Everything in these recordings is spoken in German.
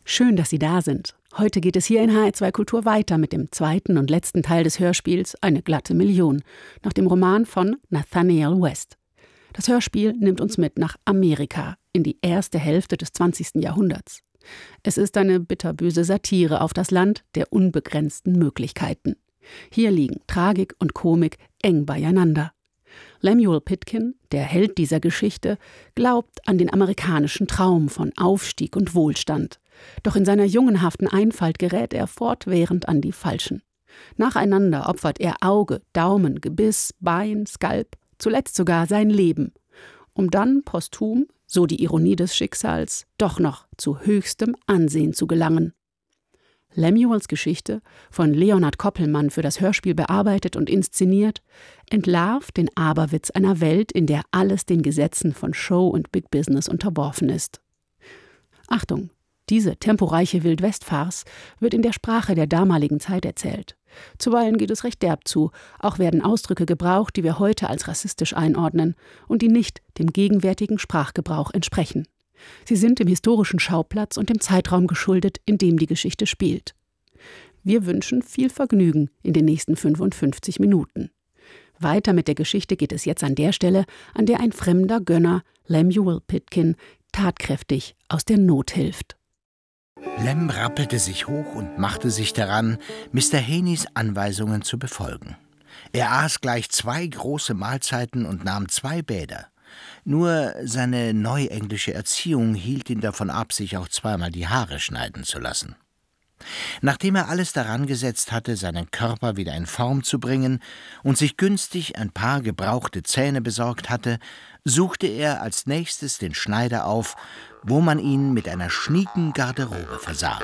Schön, dass Sie da sind. Heute geht es hier in HR2 Kultur weiter mit dem zweiten und letzten Teil des Hörspiels Eine glatte Million, nach dem Roman von Nathanael West. Das Hörspiel nimmt uns mit nach Amerika, in die erste Hälfte des 20. Jahrhunderts. Es ist eine bitterböse Satire auf das Land der unbegrenzten Möglichkeiten. Hier liegen Tragik und Komik eng beieinander. Lemuel Pitkin, der Held dieser Geschichte, glaubt an den amerikanischen Traum von Aufstieg und Wohlstand. Doch in seiner jungenhaften Einfalt gerät er fortwährend an die Falschen. Nacheinander opfert er Auge, Daumen, Gebiss, Bein, Skalp, zuletzt sogar sein Leben, um dann posthum, so die Ironie des Schicksals, doch noch zu höchstem Ansehen zu gelangen. Lemuels Geschichte, von Leonhard Koppelmann für das Hörspiel bearbeitet und inszeniert, entlarvt den Aberwitz einer Welt, in der alles den Gesetzen von Show und Big Business unterworfen ist. Achtung! Diese temporeiche Wildwest-Farce wird in der Sprache der damaligen Zeit erzählt. Zuweilen geht es recht derb zu, auch werden Ausdrücke gebraucht, die wir heute als rassistisch einordnen und die nicht dem gegenwärtigen Sprachgebrauch entsprechen. Sie sind dem historischen Schauplatz und dem Zeitraum geschuldet, in dem die Geschichte spielt. Wir wünschen viel Vergnügen in den nächsten 55 Minuten. Weiter mit der Geschichte geht es jetzt an der Stelle, an der ein fremder Gönner, Lemuel Pitkin, tatkräftig aus der Not hilft. Lem rappelte sich hoch und machte sich daran, Mr. Heneys Anweisungen zu befolgen. Er aß gleich 2 große Mahlzeiten und nahm 2 Bäder. Nur seine neuenglische Erziehung hielt ihn davon ab, sich auch zweimal die Haare schneiden zu lassen. Nachdem er alles daran gesetzt hatte, seinen Körper wieder in Form zu bringen und sich günstig ein paar gebrauchte Zähne besorgt hatte, suchte er als nächstes den Schneider auf, wo man ihn mit einer schnieken Garderobe versah.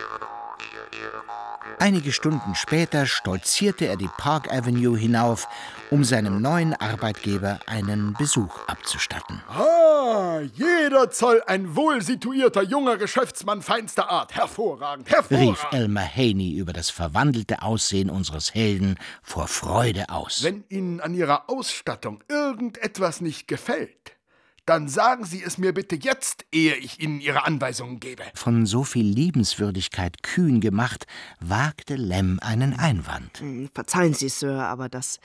Einige Stunden später stolzierte er die Park Avenue hinauf, um seinem neuen Arbeitgeber einen Besuch abzustatten. Jeder Zoll ein wohlsituierter junger Geschäftsmann feinster Art. Hervorragend, hervorragend, rief Elmer Haney über das verwandelte Aussehen unseres Helden vor Freude aus. Wenn Ihnen an Ihrer Ausstattung irgendetwas nicht gefällt, dann sagen Sie es mir bitte jetzt, ehe ich Ihnen Ihre Anweisungen gebe. Von so viel Liebenswürdigkeit kühn gemacht, wagte Lem einen Einwand. Verzeihen Sie, Sir, aber das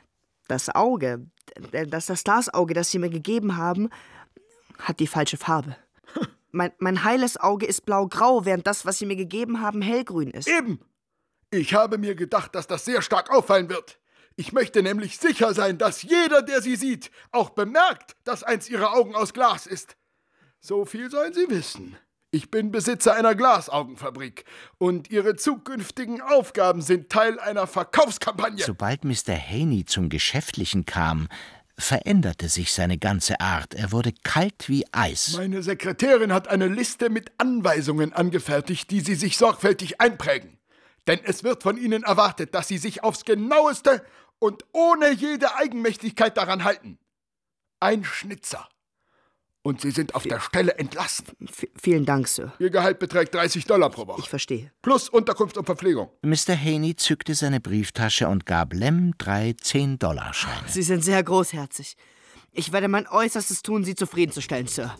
Auge, das Glasauge, das Sie mir gegeben haben, hat die falsche Farbe. Mein heiles Auge ist blau-grau, während das, was Sie mir gegeben haben, hellgrün ist. Eben! Ich habe mir gedacht, dass das sehr stark auffallen wird. Ich möchte nämlich sicher sein, dass jeder, der Sie sieht, auch bemerkt, dass eins Ihrer Augen aus Glas ist. So viel sollen Sie wissen. Ich bin Besitzer einer Glasaugenfabrik und Ihre zukünftigen Aufgaben sind Teil einer Verkaufskampagne. Sobald Mr. Haney zum Geschäftlichen kam, veränderte sich seine ganze Art. Er wurde kalt wie Eis. Meine Sekretärin hat eine Liste mit Anweisungen angefertigt, die Sie sich sorgfältig einprägen. Denn es wird von Ihnen erwartet, dass Sie sich aufs Genaueste und ohne jede Eigenmächtigkeit daran halten. Ein Schnitzer. Und Sie sind auf der Stelle entlassen. Vielen Dank, Sir. Ihr Gehalt beträgt $30 pro Woche. Ich verstehe. Plus Unterkunft und Verpflegung. Mr. Haney zückte seine Brieftasche und gab Lem 3 $10-Scheine. Sie sind sehr großherzig. Ich werde mein Äußerstes tun, Sie zufriedenzustellen, Sir.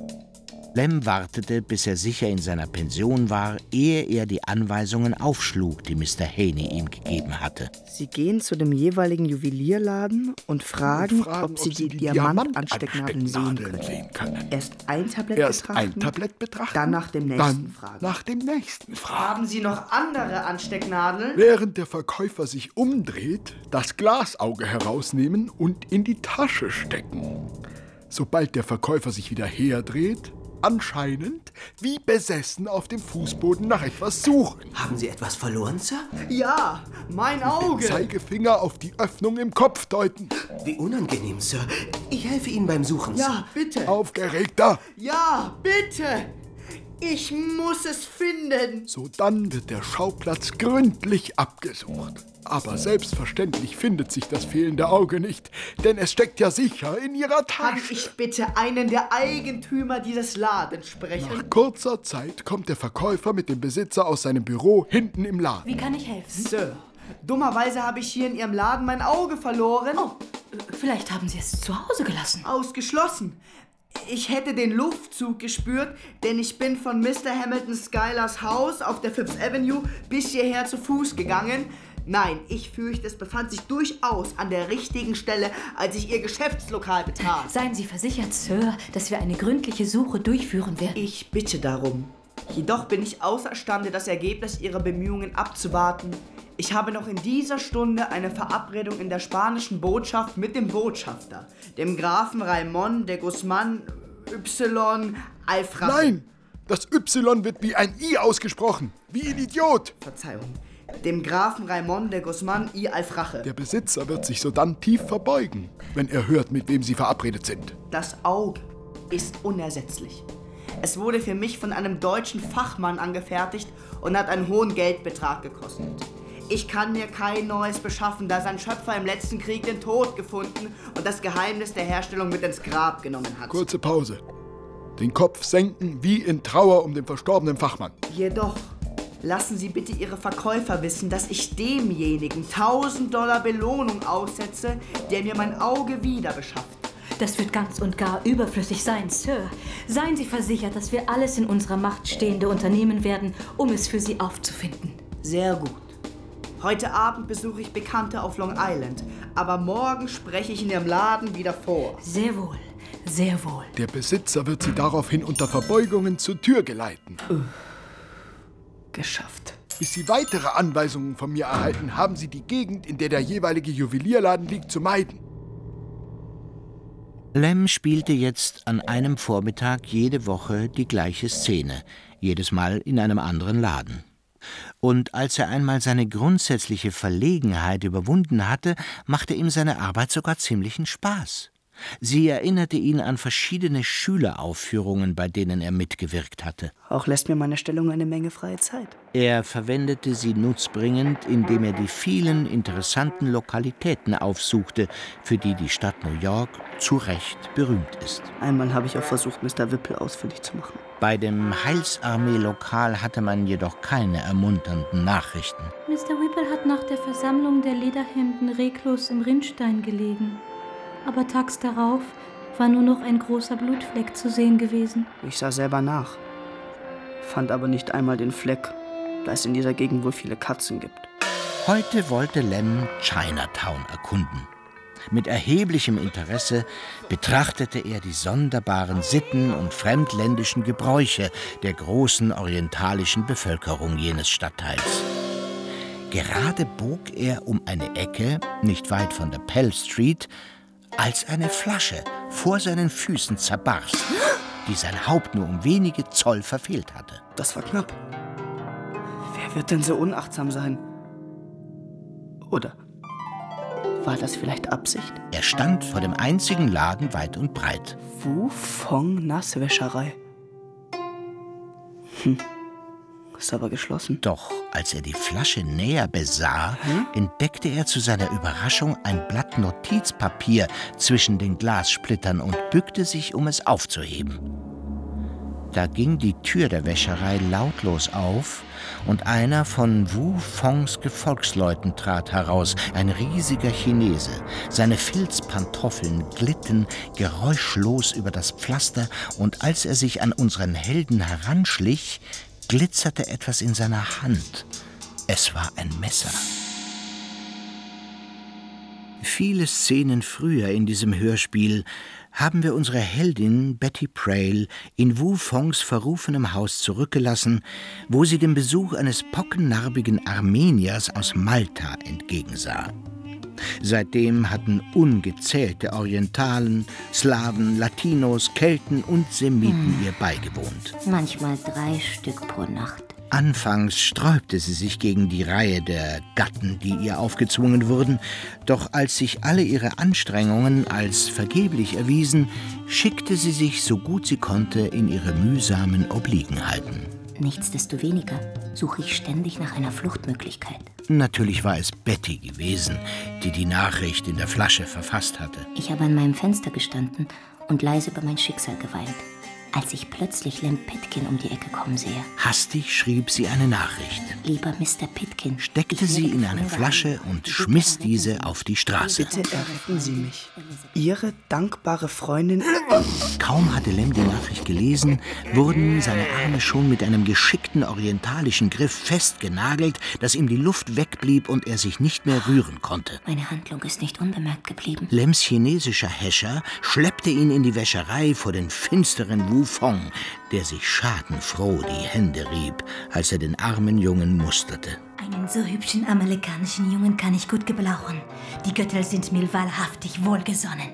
Lem wartete, bis er sicher in seiner Pension war, ehe er die Anweisungen aufschlug, die Mr. Haney ihm gegeben hatte. Sie gehen zu dem jeweiligen Juwelierladen und fragen, ob Sie die Diamantanstecknadeln sehen können. Erst ein Tablett betrachten, dann nach dem nächsten fragen. Haben Sie noch andere Anstecknadeln? Während der Verkäufer sich umdreht, das Glasauge herausnehmen und in die Tasche stecken. Sobald der Verkäufer sich wieder herdreht, anscheinend wie besessen auf dem Fußboden nach etwas suchen. Haben Sie etwas verloren, Sir? Ja, mein Auge! Den Zeigefinger auf die Öffnung im Kopf deuten. Wie unangenehm, Sir. Ich helfe Ihnen beim Suchen, Sir. Ja, bitte! Aufgeregter! Ja, bitte! Ich muss es finden! Sodann wird der Schauplatz gründlich abgesucht. Aber selbstverständlich findet sich das fehlende Auge nicht, denn es steckt ja sicher in Ihrer Tasche. Kann ich bitte einen der Eigentümer dieses Ladens sprechen? Nach kurzer Zeit kommt der Verkäufer mit dem Besitzer aus seinem Büro hinten im Laden. Wie kann ich helfen? Sir, dummerweise habe ich hier in Ihrem Laden mein Auge verloren. Oh, vielleicht haben Sie es zu Hause gelassen. Ausgeschlossen. Ich hätte den Luftzug gespürt, denn ich bin von Mr. Hamilton Schuyler's Haus auf der Fifth Avenue bis hierher zu Fuß gegangen. Nein, ich fürchte, es befand sich durchaus an der richtigen Stelle, als ich Ihr Geschäftslokal betrat. Seien Sie versichert, Sir, dass wir eine gründliche Suche durchführen werden. Ich bitte darum. Jedoch bin ich außerstande, das Ergebnis Ihrer Bemühungen abzuwarten. Ich habe noch in dieser Stunde eine Verabredung in der spanischen Botschaft mit dem Botschafter, dem Grafen Raimond de Guzman Y. Alfrache. Nein, das Y wird wie ein I ausgesprochen, wie ein Idiot. Verzeihung. Dem Grafen Raimond de Guzman y Alfrache. Der Besitzer wird sich sodann tief verbeugen, wenn er hört, mit wem Sie verabredet sind. Das Auge ist unersetzlich. Es wurde für mich von einem deutschen Fachmann angefertigt und hat einen hohen Geldbetrag gekostet. Ich kann mir kein neues beschaffen, da sein Schöpfer im letzten Krieg den Tod gefunden und das Geheimnis der Herstellung mit ins Grab genommen hat. Kurze Pause. Den Kopf senken wie in Trauer um den verstorbenen Fachmann. Jedoch lassen Sie bitte Ihre Verkäufer wissen, dass ich demjenigen $1000 Belohnung aussetze, der mir mein Auge wieder beschafft. Das wird ganz und gar überflüssig sein, Sir. Seien Sie versichert, dass wir alles in unserer Macht Stehende unternehmen werden, um es für Sie aufzufinden. Sehr gut. Heute Abend besuche ich Bekannte auf Long Island, aber morgen spreche ich in Ihrem Laden wieder vor. Sehr wohl, sehr wohl. Der Besitzer wird Sie daraufhin unter Verbeugungen zur Tür geleiten. Geschafft. Bis Sie weitere Anweisungen von mir erhalten, haben Sie die Gegend, in der der jeweilige Juwelierladen liegt, zu meiden. Lem spielte jetzt an einem Vormittag jede Woche die gleiche Szene, jedes Mal in einem anderen Laden. Und als er einmal seine grundsätzliche Verlegenheit überwunden hatte, machte ihm seine Arbeit sogar ziemlichen Spaß. Sie erinnerte ihn an verschiedene Schüleraufführungen, bei denen er mitgewirkt hatte. Auch lässt mir meine Stellung eine Menge freie Zeit. Er verwendete sie nutzbringend, indem er die vielen interessanten Lokalitäten aufsuchte, für die die Stadt New York zu Recht berühmt ist. Einmal habe ich auch versucht, Mr. Whipple ausfindig zu machen. Bei dem Heilsarmee-Lokal hatte man jedoch keine ermunternden Nachrichten. Mr. Whipple hat nach der Versammlung der Lederhemden reglos im Rinnstein gelegen. Aber tags darauf war nur noch ein großer Blutfleck zu sehen gewesen. Ich sah selber nach, fand aber nicht einmal den Fleck, da es in dieser Gegend wohl viele Katzen gibt. Heute wollte Lem Chinatown erkunden. Mit erheblichem Interesse betrachtete er die sonderbaren Sitten und fremdländischen Gebräuche der großen orientalischen Bevölkerung jenes Stadtteils. Gerade bog er um eine Ecke, nicht weit von der Pell Street, als eine Flasche vor seinen Füßen zerbarst, die sein Haupt nur um wenige Zoll verfehlt hatte. Das war knapp. Wer wird denn so unachtsam sein? Oder war das vielleicht Absicht? Er stand vor dem einzigen Laden weit und breit. Wu Fong Nasswäscherei. Ist aber geschlossen. Doch als er die Flasche näher besah, entdeckte er zu seiner Überraschung ein Blatt Notizpapier zwischen den Glassplittern und bückte sich, um es aufzuheben. Da ging die Tür der Wäscherei lautlos auf und einer von Wu Fongs Gefolgsleuten trat heraus, ein riesiger Chinese. Seine Filzpantoffeln glitten geräuschlos über das Pflaster und als er sich an unseren Helden heranschlich, glitzerte etwas in seiner Hand. Es war ein Messer. Viele Szenen früher in diesem Hörspiel haben wir unsere Heldin Betty Prail in Wu Fongs verrufenem Haus zurückgelassen, wo sie dem Besuch eines pockennarbigen Armeniers aus Malta entgegensah. Seitdem hatten ungezählte Orientalen, Slawen, Latinos, Kelten und Semiten ihr beigewohnt. Manchmal 3 Stück pro Nacht. Anfangs sträubte sie sich gegen die Reihe der Gatten, die ihr aufgezwungen wurden, doch als sich alle ihre Anstrengungen als vergeblich erwiesen, schickte sie sich so gut sie konnte in ihre mühsamen Obliegenheiten. Nichtsdestoweniger suche ich ständig nach einer Fluchtmöglichkeit. Natürlich war es Betty gewesen, die die Nachricht in der Flasche verfasst hatte. Ich habe an meinem Fenster gestanden und leise über mein Schicksal geweint. als ich plötzlich Lem Pitkin um die Ecke kommen sehe. Hastig schrieb sie eine Nachricht. Lieber Mr. Pitkin, steckte sie in eine Flasche und schmiss diese auf die Straße. Bitte erretten Sie mich. Ihre dankbare Freundin... Kaum hatte Lem die Nachricht gelesen, wurden seine Arme schon mit einem geschickten orientalischen Griff festgenagelt, dass ihm die Luft wegblieb und er sich nicht mehr rühren konnte. Meine Handlung ist nicht unbemerkt geblieben. Lems chinesischer Häscher schleppte ihn in die Wäscherei vor den finsteren Wufong, der sich schadenfroh die Hände rieb, als er den armen Jungen musterte. Einen so hübschen amerikanischen Jungen kann ich gut gebrauchen. Die Götter sind mir wahrhaftig wohlgesonnen.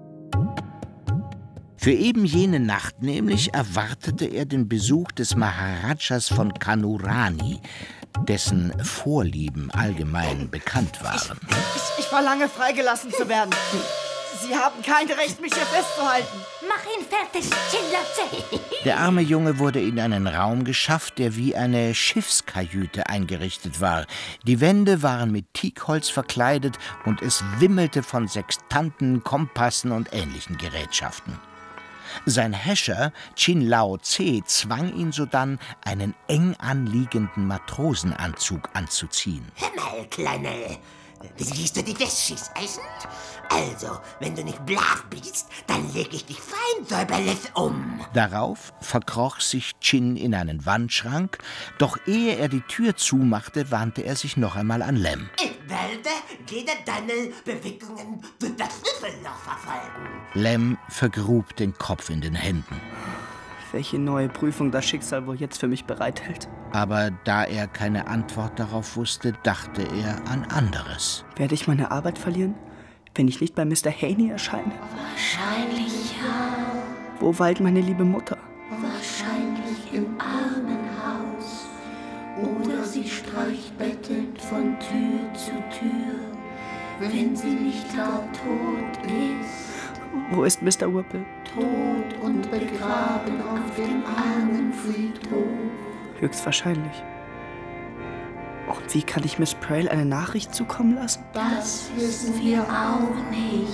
Für eben jene Nacht nämlich erwartete er den Besuch des Maharajas von Kanurani, dessen Vorlieben allgemein bekannt waren. Ich verlange, freigelassen zu werden. Sie haben kein Recht, mich hier festzuhalten. Mach ihn fertig, Chin-Lao-Tse. Der arme Junge wurde in einen Raum geschafft, der wie eine Schiffskajüte eingerichtet war. Die Wände waren mit Teakholz verkleidet und es wimmelte von Sextanten, Kompassen und ähnlichen Gerätschaften. Sein Häscher, Chin-Lao-Tse, zwang ihn sodann, einen eng anliegenden Matrosenanzug anzuziehen. Hör mal, Kleine, siehst du die Wäschschießeisen? Also, wenn du nicht brav bist, dann leg ich dich fein säuberlich um. Darauf verkroch sich Chin in einen Wandschrank, doch ehe er die Tür zumachte, wandte er sich noch einmal an Lem. Ich werde jede deiner Bewegungen durch das Schlüsselloch verfolgen. Lem vergrub den Kopf in den Händen. Welche neue Prüfung das Schicksal wohl jetzt für mich bereithält. Aber da er keine Antwort darauf wusste, dachte er an anderes. Werde ich meine Arbeit verlieren, wenn ich nicht bei Mr. Haney erscheine? Wahrscheinlich ja. Wo weilt meine liebe Mutter? Wahrscheinlich im Armenhaus. Oder sie streicht bettelnd von Tür zu Tür, wenn sie nicht gar tot ist. Wo ist Mr. Whipple? Tot und begraben auf dem Armenfriedhof. Höchstwahrscheinlich. Und wie kann ich Miss Prale eine Nachricht zukommen lassen? Das wissen wir auch nicht.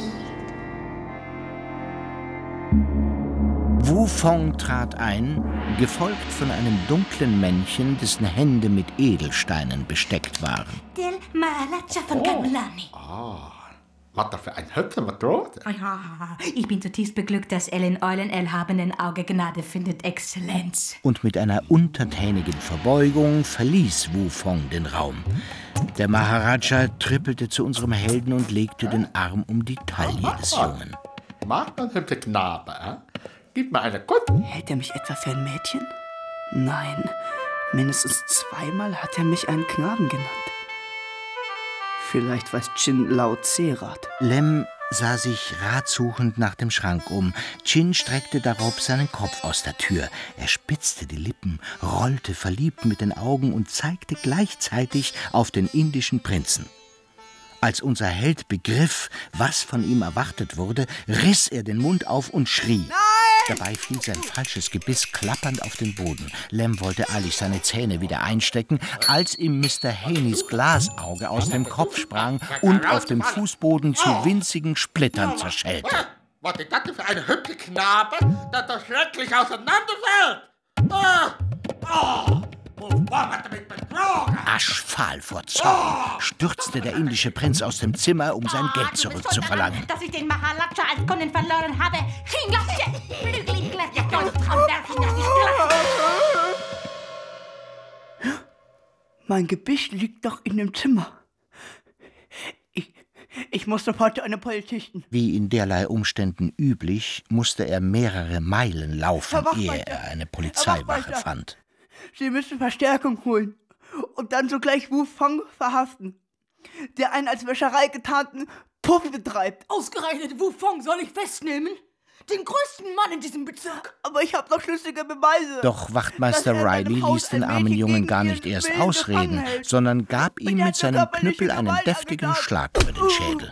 Wufong trat ein, gefolgt von einem dunklen Männchen, dessen Hände mit Edelsteinen besteckt waren. Der Maharaja von Kanurani. Was da für ein hübscher Matrose. Ich bin zutiefst beglückt, dass er in euren erhabenen Auge Gnade findet, Exzellenz. Und mit einer untertänigen Verbeugung verließ Wufong den Raum. Der Maharaja trippelte zu unserem Helden und legte den Arm um die Taille des Jungen. Mag man hübsche Knabe, Gib mir eine Kuss. Hält er mich etwa für ein Mädchen? Nein, mindestens zweimal hat er mich einen Knaben genannt. Vielleicht weiß Chin-Lao-Tse Rat. Lem sah sich ratsuchend nach dem Schrank um. Chin streckte darauf seinen Kopf aus der Tür. Er spitzte die Lippen, rollte verliebt mit den Augen und zeigte gleichzeitig auf den indischen Prinzen. Als unser Held begriff, was von ihm erwartet wurde, riss er den Mund auf und schrie. Nein! Dabei fiel sein falsches Gebiss klappernd auf den Boden. Lem wollte eilig seine Zähne wieder einstecken, als ihm Mr. Haneys Glasauge aus dem Kopf sprang und auf dem Fußboden zu winzigen Splittern zerschellte. Was ist das für eine hübsche Knabe, dass das schrecklich auseinanderfällt? Hat er mich betrogen? Aschfahl vor Zorn stürzte der indische Prinz aus dem Zimmer, um sein Geld zurückzuverlangen. Dass ich den Maharaja als Kunden verloren habe. Mein Gebiss liegt doch in dem Zimmer. Ich muss sofort zu einem Polizisten. Wie in derlei Umständen üblich, musste er mehrere Meilen laufen, ehe er eine Polizeiwache fand. Sie müssen Verstärkung holen und dann sogleich Wufong verhaften, der einen als Wäscherei getarnten Puff betreibt. Ausgerechnet Wufong soll ich festnehmen? Den größten Mann in diesem Bezirk. Aber ich habe noch schlüssige Beweise. Doch Wachtmeister Riley ließ den armen Jungen gar nicht erst ausreden, sondern gab ihm mit seinem Knüppel einen deftigen Schlag über den Schädel.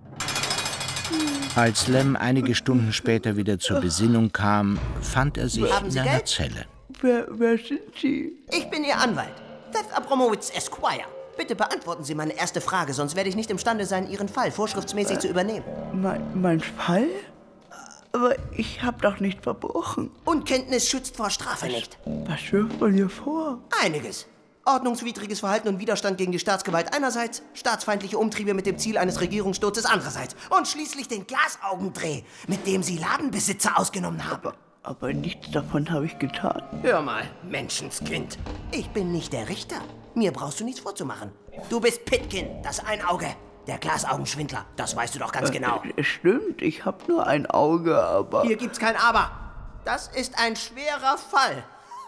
Als Lem einige Stunden später wieder zur Besinnung kam, fand er sich in einer Zelle. Wer sind Sie? Ich bin Ihr Anwalt, Seth Abramowitz Esquire. Bitte beantworten Sie meine erste Frage, sonst werde ich nicht imstande sein, Ihren Fall vorschriftsmäßig zu übernehmen. Mein Fall? Aber ich habe doch nicht verbrochen. Unkenntnis schützt vor Strafe nicht. Was wirft man hier vor? Einiges. Ordnungswidriges Verhalten und Widerstand gegen die Staatsgewalt einerseits, staatsfeindliche Umtriebe mit dem Ziel eines Regierungssturzes andererseits und schließlich den Glasaugendreh, mit dem Sie Ladenbesitzer ausgenommen haben. Aber nichts davon habe ich getan. Hör mal, Menschenskind. Ich bin nicht der Richter. Mir brauchst du nichts vorzumachen. Du bist Pitkin, das Einauge. Der Glasaugenschwindler, das weißt du doch ganz genau. Stimmt, ich habe nur ein Auge, aber... Hier gibt's kein Aber. Das ist ein schwerer Fall.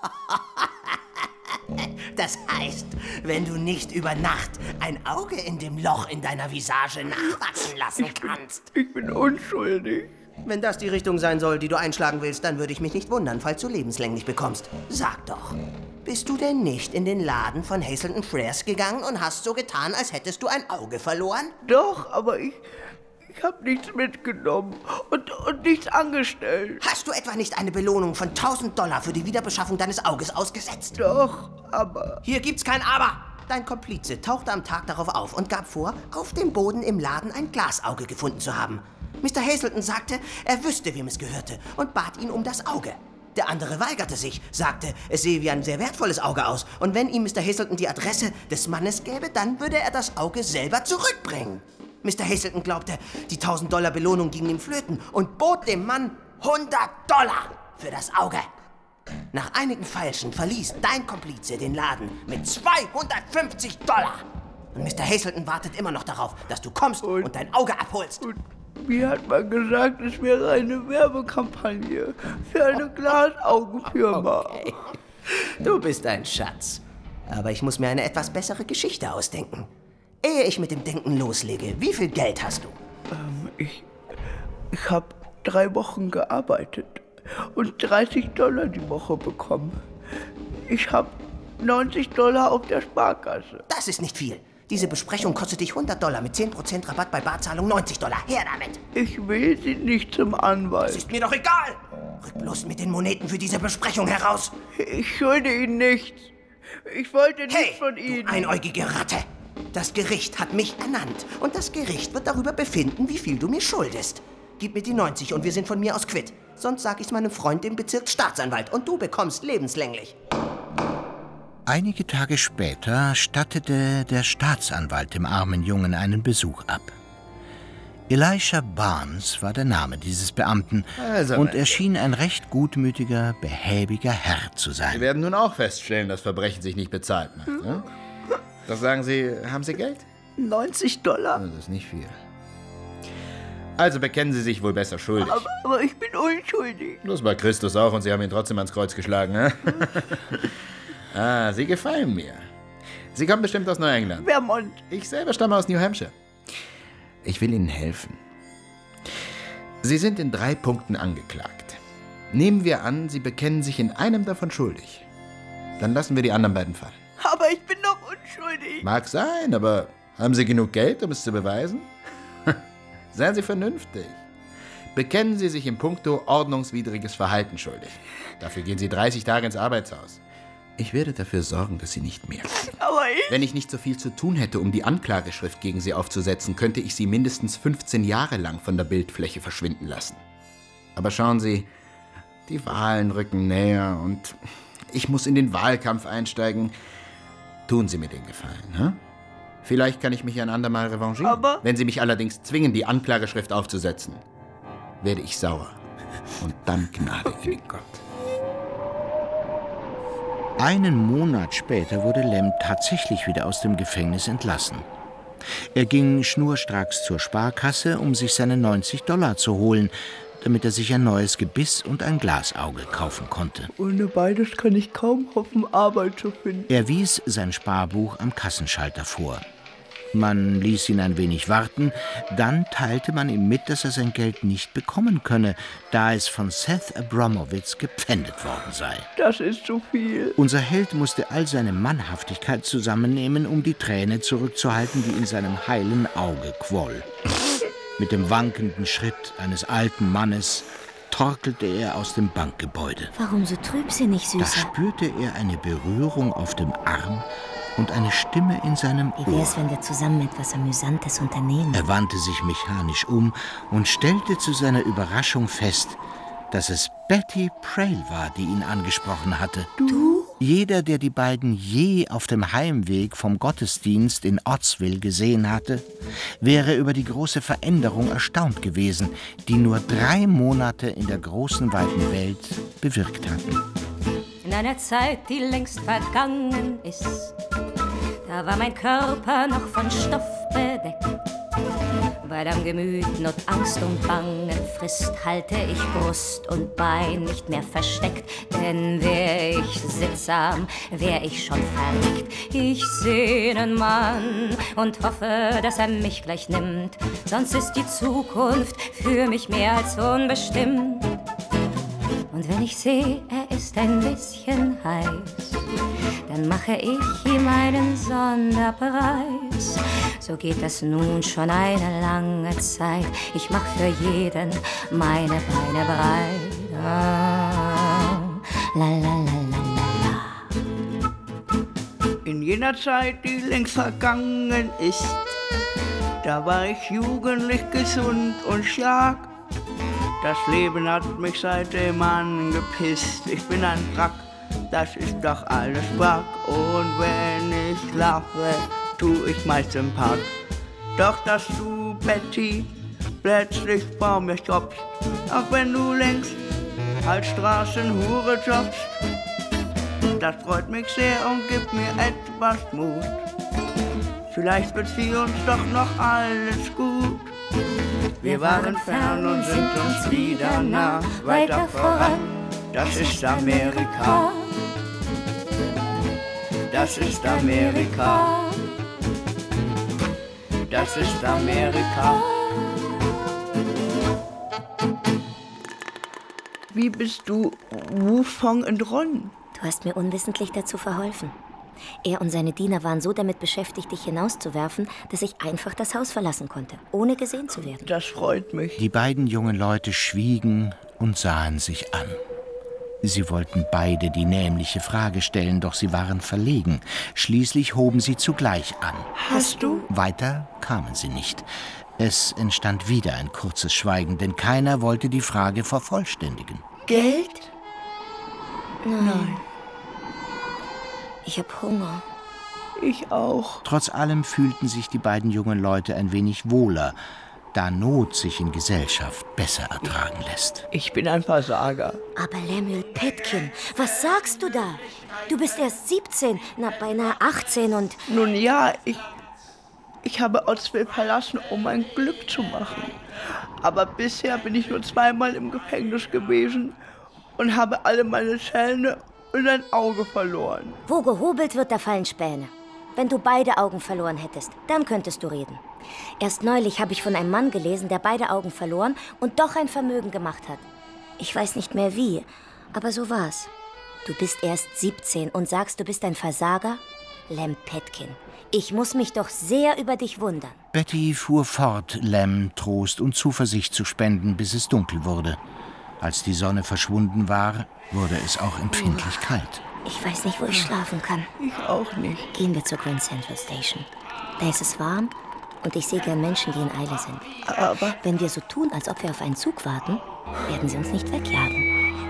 Das heißt, wenn du nicht über Nacht ein Auge in dem Loch in deiner Visage nachwachsen lassen kannst. Ich bin unschuldig. Wenn das die Richtung sein soll, die du einschlagen willst, dann würde ich mich nicht wundern, falls du lebenslänglich bekommst. Sag doch, bist du denn nicht in den Laden von Hazelton Freres gegangen und hast so getan, als hättest du ein Auge verloren? Doch, aber ich habe nichts mitgenommen und nichts angestellt. Hast du etwa nicht eine Belohnung von $1000 für die Wiederbeschaffung deines Auges ausgesetzt? Doch, aber... Hier gibt's kein Aber. Dein Komplize tauchte am Tag darauf auf und gab vor, auf dem Boden im Laden ein Glasauge gefunden zu haben. Mr. Hazelton sagte, er wüsste, wem es gehörte und bat ihn um das Auge. Der andere weigerte sich, sagte, es sehe wie ein sehr wertvolles Auge aus und wenn ihm Mr. Hazelton die Adresse des Mannes gäbe, dann würde er das Auge selber zurückbringen. Mr. Hazelton glaubte, die $1000 Belohnung ging ihm flöten und bot dem Mann $100 für das Auge. Nach einigen Feilschen verließ dein Komplize den Laden mit $250. Und Mr. Hazelton wartet immer noch darauf, dass du kommst und dein Auge abholst. Und mir hat man gesagt, es wäre eine Werbekampagne für eine Glasaugenfirma. Okay. Du bist ein Schatz. Aber ich muss mir eine etwas bessere Geschichte ausdenken. Ehe ich mit dem Denken loslege, wie viel Geld hast du? Ich habe 3 Wochen gearbeitet und $30 die Woche bekommen. Ich habe $90 auf der Sparkasse. Das ist nicht viel. Diese Besprechung kostet dich $100 mit 10% Rabatt bei Barzahlung $90. Her damit! Ich will Sie nicht zum Anwalt. Das ist mir doch egal! Rück bloß mit den Moneten für diese Besprechung heraus! Ich schulde Ihnen nichts. Ich wollte nichts von Ihnen. Du einäugige Ratte! Das Gericht hat mich ernannt und das Gericht wird darüber befinden, wie viel du mir schuldest. Gib mir die 90 und wir sind von mir aus quitt. Sonst sag ich's meinem Freund, dem Bezirksstaatsanwalt, und du bekommst lebenslänglich. Einige Tage später stattete der Staatsanwalt dem armen Jungen einen Besuch ab. Elisha Barnes war der Name dieses Beamten und er schien ein recht gutmütiger, behäbiger Herr zu sein. Sie werden nun auch feststellen, dass Verbrechen sich nicht bezahlt macht. Ne? Was sagen Sie, haben Sie Geld? $90? Das ist nicht viel. Also bekennen Sie sich wohl besser schuldig. Aber ich bin unschuldig. Das war Christus auch und Sie haben ihn trotzdem ans Kreuz geschlagen, ne? Sie gefallen mir. Sie kommen bestimmt aus Neuengland. Vermont. Ich selber stamme aus New Hampshire. Ich will Ihnen helfen. Sie sind in 3 Punkten angeklagt. Nehmen wir an, Sie bekennen sich in einem davon schuldig. Dann lassen wir die anderen beiden fallen. Aber ich bin doch unschuldig. Mag sein, aber haben Sie genug Geld, um es zu beweisen? Seien Sie vernünftig. Bekennen Sie sich in puncto ordnungswidriges Verhalten schuldig. Dafür gehen Sie 30 Tage ins Arbeitshaus. Ich werde dafür sorgen, dass Sie nicht mehr. Aber Wenn ich nicht so viel zu tun hätte, um die Anklageschrift gegen Sie aufzusetzen, könnte ich Sie mindestens 15 Jahre lang von der Bildfläche verschwinden lassen. Aber schauen Sie, die Wahlen rücken näher und ich muss in den Wahlkampf einsteigen. Tun Sie mir den Gefallen, ne? Vielleicht kann ich mich ein andermal revanchieren. Aber wenn Sie mich allerdings zwingen, die Anklageschrift aufzusetzen, werde ich sauer. Und dann Gnade in Gott. Einen Monat später wurde Lem tatsächlich wieder aus dem Gefängnis entlassen. Er ging schnurstracks zur Sparkasse, um sich seine $90 zu holen, damit er sich ein neues Gebiss und ein Glasauge kaufen konnte. Ohne beides kann ich kaum hoffen, Arbeit zu finden. Er wies sein Sparbuch am Kassenschalter vor. Man ließ ihn ein wenig warten, dann teilte man ihm mit, dass er sein Geld nicht bekommen könne, da es von Seth Abramowitz gepfändet worden sei. Das ist zu viel. Unser Held musste all seine Mannhaftigkeit zusammennehmen, um die Träne zurückzuhalten, die in seinem heilen Auge quoll. Mit dem wankenden Schritt eines alten Mannes torkelte er aus dem Bankgebäude. Warum so trübsinnig, Süßer? Da spürte er eine Berührung auf dem Arm und eine Stimme in seinem Ohr. Wie wär's, wenn wir zusammen etwas Amüsantes unternehmen? Er wandte sich mechanisch um und stellte zu seiner Überraschung fest, dass es Betty Prail war, die ihn angesprochen hatte. Du? Jeder, der die beiden je auf dem Heimweg vom Gottesdienst in Ottsville gesehen hatte, wäre über die große Veränderung erstaunt gewesen, die nur 3 Monate in der großen, weiten Welt bewirkt hatten. In einer Zeit, die längst vergangen ist, da war mein Körper noch von Stoff bedeckt. Weil am Gemüt Not, Angst und Bangen frisst, halte ich Brust und Bein nicht mehr versteckt. Denn wär ich sittsam, wär ich schon verreckt. Ich seh einen Mann und hoffe, dass er mich gleich nimmt. Sonst ist die Zukunft für mich mehr als unbestimmt. Und wenn ich seh, er ist ein bisschen heiß, dann mache ich ihm einen Sonderpreis. So geht das nun schon eine lange Zeit. Ich mach für jeden meine Beine breit. La la la la la. In jener Zeit, die längst vergangen ist, da war ich jugendlich gesund und stark. Das Leben hat mich seitdem angepisst. Ich bin ein Wrack, das ist doch alles Wrack. Und wenn ich lache, tu ich meist im Park. Doch dass du, Betty, plötzlich vor mir stoppst, auch wenn du längst als Straßenhure jobbst. Das freut mich sehr und gibt mir etwas Mut. Vielleicht wird für uns doch noch alles gut. Wir waren fern und sind uns wieder nah, weiter voran. Das ist Amerika. Das ist Amerika. Das ist Amerika. Wie bist du Wufong entronnen? Du hast mir unwissentlich dazu verholfen. Er und seine Diener waren so damit beschäftigt, dich hinauszuwerfen, dass ich einfach das Haus verlassen konnte, ohne gesehen zu werden. Das freut mich. Die beiden jungen Leute schwiegen und sahen sich an. Sie wollten beide die nämliche Frage stellen, doch sie waren verlegen. Schließlich hoben sie zugleich an. Hast du? Weiter kamen sie nicht. Es entstand wieder ein kurzes Schweigen, denn keiner wollte die Frage vervollständigen. Geld? Nein. Ich hab Hunger. Ich auch. Trotz allem fühlten sich die beiden jungen Leute ein wenig wohler, da Not sich in Gesellschaft besser ertragen lässt. Ich bin ein Versager. Aber Lemuel Petkin, was sagst du da? Du bist erst 17, beinahe 18 und... Nun ja, ich habe Ottsville verlassen, um mein Glück zu machen. Aber bisher bin ich nur 2-mal im Gefängnis gewesen und habe alle meine Zähne und ein Auge verloren. Wo gehobelt wird, da fallen Späne. Wenn du beide Augen verloren hättest, dann könntest du reden. Erst neulich habe ich von einem Mann gelesen, der beide Augen verloren und doch ein Vermögen gemacht hat. Ich weiß nicht mehr wie, aber so war's. Du bist erst 17 und sagst, du bist ein Versager? Lem Petkin, ich muss mich doch sehr über dich wundern. Betty fuhr fort, Lem Trost und Zuversicht zu spenden, bis es dunkel wurde. Als die Sonne verschwunden war, wurde es auch empfindlich kalt. Ich weiß nicht, wo ich schlafen kann. Ich auch nicht. Gehen wir zur Grand Central Station. Da ist es warm und ich sehe gern Menschen, die in Eile sind. Aber wenn wir so tun, als ob wir auf einen Zug warten, werden sie uns nicht wegjagen.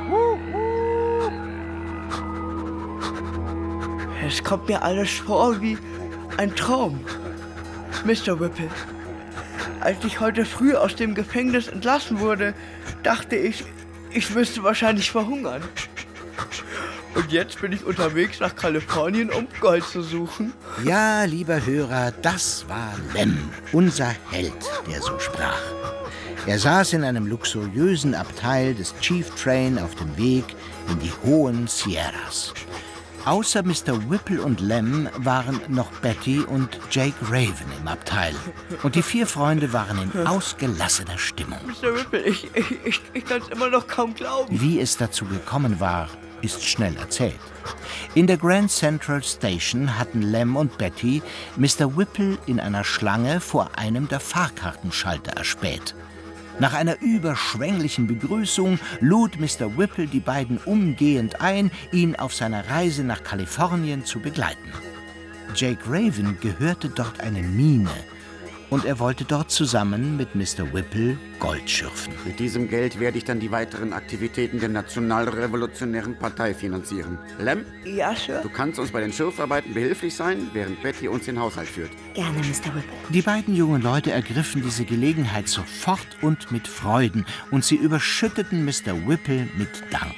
Es kommt mir alles vor wie ein Traum. Mr. Whipple, als ich heute früh aus dem Gefängnis entlassen wurde, dachte ich müsste wahrscheinlich verhungern. Und jetzt bin ich unterwegs nach Kalifornien, um Gold zu suchen. Ja, lieber Hörer, das war Lem, unser Held, der so sprach. Er saß in einem luxuriösen Abteil des Chief Train auf dem Weg in die hohen Sierras. Außer Mr. Whipple und Lem waren noch Betty und Jake Raven im Abteil. Und die 4 Freunde waren in ausgelassener Stimmung. Mr. Whipple, ich kann es immer noch kaum glauben. Wie es dazu gekommen war, ist schnell erzählt. In der Grand Central Station hatten Lem und Betty Mr. Whipple in einer Schlange vor einem der Fahrkartenschalter erspäht. Nach einer überschwänglichen Begrüßung lud Mr. Whipple die beiden umgehend ein, ihn auf seiner Reise nach Kalifornien zu begleiten. Jake Raven gehörte dort eine Mine und er wollte dort zusammen mit Mr. Whipple Gold schürfen. Mit diesem Geld werde ich dann die weiteren Aktivitäten der Nationalrevolutionären Partei finanzieren. Lem? Ja, Sir? Du kannst uns bei den Schürfarbeiten behilflich sein, während Betty uns den Haushalt führt. Gerne, Mr. Whipple. Die beiden jungen Leute ergriffen diese Gelegenheit sofort und mit Freuden und sie überschütteten Mr. Whipple mit Dank.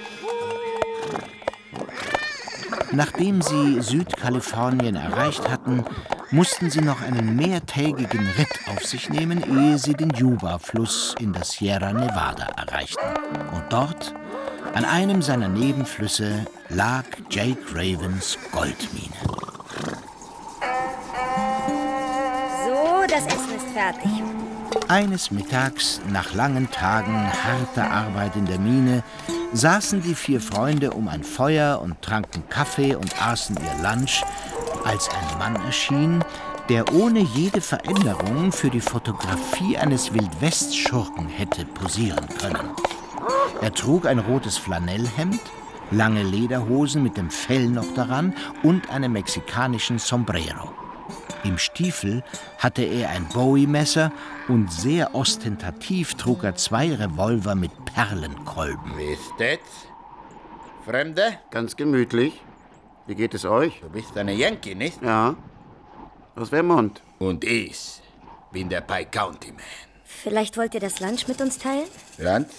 Nachdem sie Südkalifornien erreicht hatten, mussten sie noch einen mehrtägigen Ritt auf sich nehmen, ehe sie den Yuba-Fluss in der Sierra Nevada erreichten. Und dort, an einem seiner Nebenflüsse, lag Jake Ravens Goldmine. So, das Essen ist fertig. Eines Mittags, nach langen Tagen harter Arbeit in der Mine, saßen die 4 Freunde um ein Feuer und tranken Kaffee und aßen ihr Lunch, als ein Mann erschien, der ohne jede Veränderung für die Fotografie eines Wildwest-Schurken hätte posieren können. Er trug ein rotes Flanellhemd, lange Lederhosen mit dem Fell noch daran und einen mexikanischen Sombrero. Im Stiefel hatte er ein Bowie-Messer und sehr ostentativ trug er 2 Revolver mit Perlenkolben. Wie ist das? Fremde? Ganz gemütlich. Wie geht es euch? Du bist eine Yankee, nicht? Ja. Aus Vermont. Und ich bin der Pike County Man. Vielleicht wollt ihr das Lunch mit uns teilen? Lunch?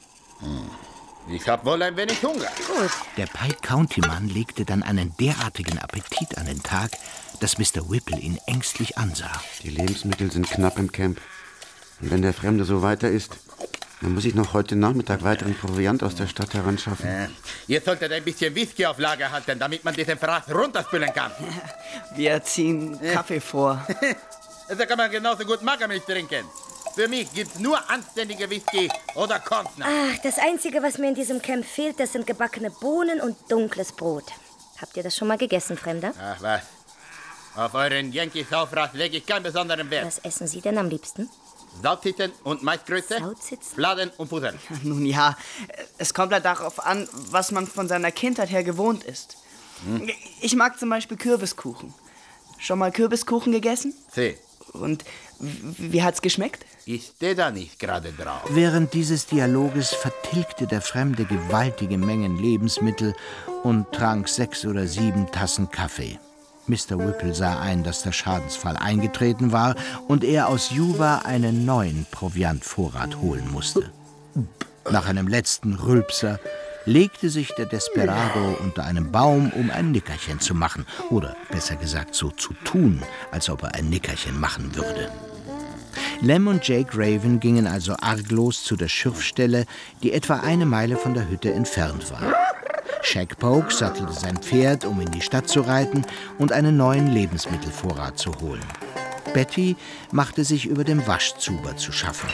Ich hab wohl ein wenig Hunger. Gut. Der Pike County Mann legte dann einen derartigen Appetit an den Tag, dass Mr. Whipple ihn ängstlich ansah. Die Lebensmittel sind knapp im Camp. Und wenn der Fremde so weiter isst, dann muss ich noch heute Nachmittag weiteren Proviant aus der Stadt heranschaffen. Ihr solltet ein bisschen Whisky auf Lager halten, damit man diesen Fraß runterspülen kann. Wir ziehen Kaffee vor. Da kann man genauso gut Magermilch trinken. Für mich gibt's nur anständige Whisky oder Kornsnack. Ach, das Einzige, was mir in diesem Camp fehlt, das sind gebackene Bohnen und dunkles Brot. Habt ihr das schon mal gegessen, Fremder? Ach was. Auf euren Yankee-Saufraß lege ich keinen besonderen Wert. Was essen Sie denn am liebsten? Salzsitzen und Maiskröte, Fladen und Fuseln. Nun ja, es kommt halt darauf an, was man von seiner Kindheit her gewohnt ist. Ich mag zum Beispiel Kürbiskuchen. Schon mal Kürbiskuchen gegessen? Sie. Und wie hat's geschmeckt? Ich stehe da nicht gerade drauf. Während dieses Dialoges vertilgte der Fremde gewaltige Mengen Lebensmittel und trank 6 oder 7 Tassen Kaffee. Mr. Whipple sah ein, dass der Schadensfall eingetreten war und er aus Yuba einen neuen Proviantvorrat holen musste. Nach einem letzten Rülpser legte sich der Desperado unter einem Baum, um ein Nickerchen zu machen. Oder besser gesagt, so zu tun, als ob er ein Nickerchen machen würde. Lem und Jake Raven gingen also arglos zu der Schürfstelle, die etwa 1 Meile von der Hütte entfernt war. Shagpoke sattelte sein Pferd, um in die Stadt zu reiten und einen neuen Lebensmittelvorrat zu holen. Betty machte sich über dem Waschzuber zu schaffen.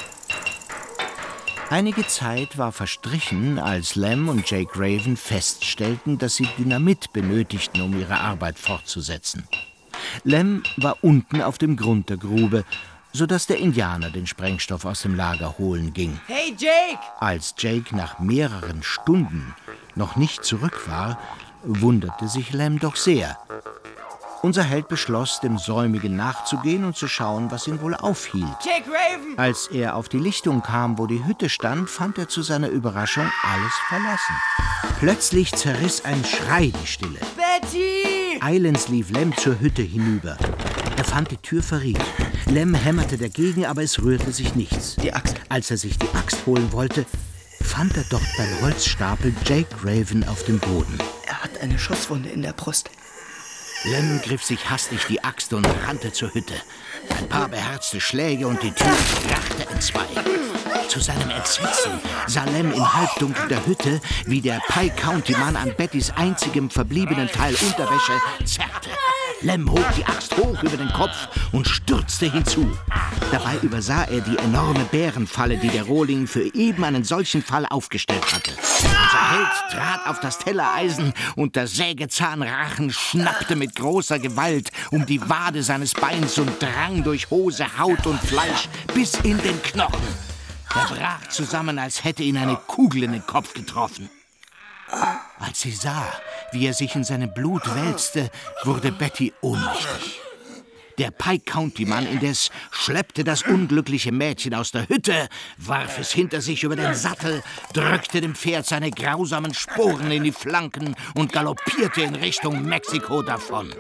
Einige Zeit war verstrichen, als Lem und Jake Raven feststellten, dass sie Dynamit benötigten, um ihre Arbeit fortzusetzen. Lem war unten auf dem Grund der Grube, sodass der Indianer den Sprengstoff aus dem Lager holen ging. Hey, Jake! Als Jake nach mehreren Stunden noch nicht zurück war, wunderte sich Lem doch sehr. Unser Held beschloss, dem Säumigen nachzugehen und zu schauen, was ihn wohl aufhielt. Jake Raven! Als er auf die Lichtung kam, wo die Hütte stand, fand er zu seiner Überraschung alles verlassen. Plötzlich zerriss ein Schrei die Stille. Betty! Eilends lief Lem zur Hütte hinüber. Er fand die Tür verriegelt. Lem hämmerte dagegen, aber es rührte sich nichts. Die Axt. Als er sich die Axt holen wollte, fand er dort beim Holzstapel Jake Raven auf dem Boden. Er hat eine Schusswunde in der Brust. Lem griff sich hastig die Axt und rannte zur Hütte. Ein paar beherzte Schläge und die Tür krachte entzwei. Zu seinem Entsetzen sah Lem im Halbdunkel der Hütte, wie der Pike County Mann an Bettys einzigem verbliebenen Teil Unterwäsche zerrte. Lem hob die Axt hoch über den Kopf und stürzte hinzu. Dabei übersah er die enorme Bärenfalle, die der Rohling für eben einen solchen Fall aufgestellt hatte. Unser Held trat auf das Tellereisen und der Sägezahnrachen schnappte mit großer Gewalt um die Wade seines Beins und drang durch Hose, Haut und Fleisch bis in den Knochen. Er brach zusammen, als hätte ihn eine Kugel in den Kopf getroffen. Als sie sah, wie er sich in seinem Blut wälzte, wurde Betty ohnmächtig. Der Pike County-Mann indes schleppte das unglückliche Mädchen aus der Hütte, warf es hinter sich über den Sattel, drückte dem Pferd seine grausamen Sporen in die Flanken und galoppierte in Richtung Mexiko davon.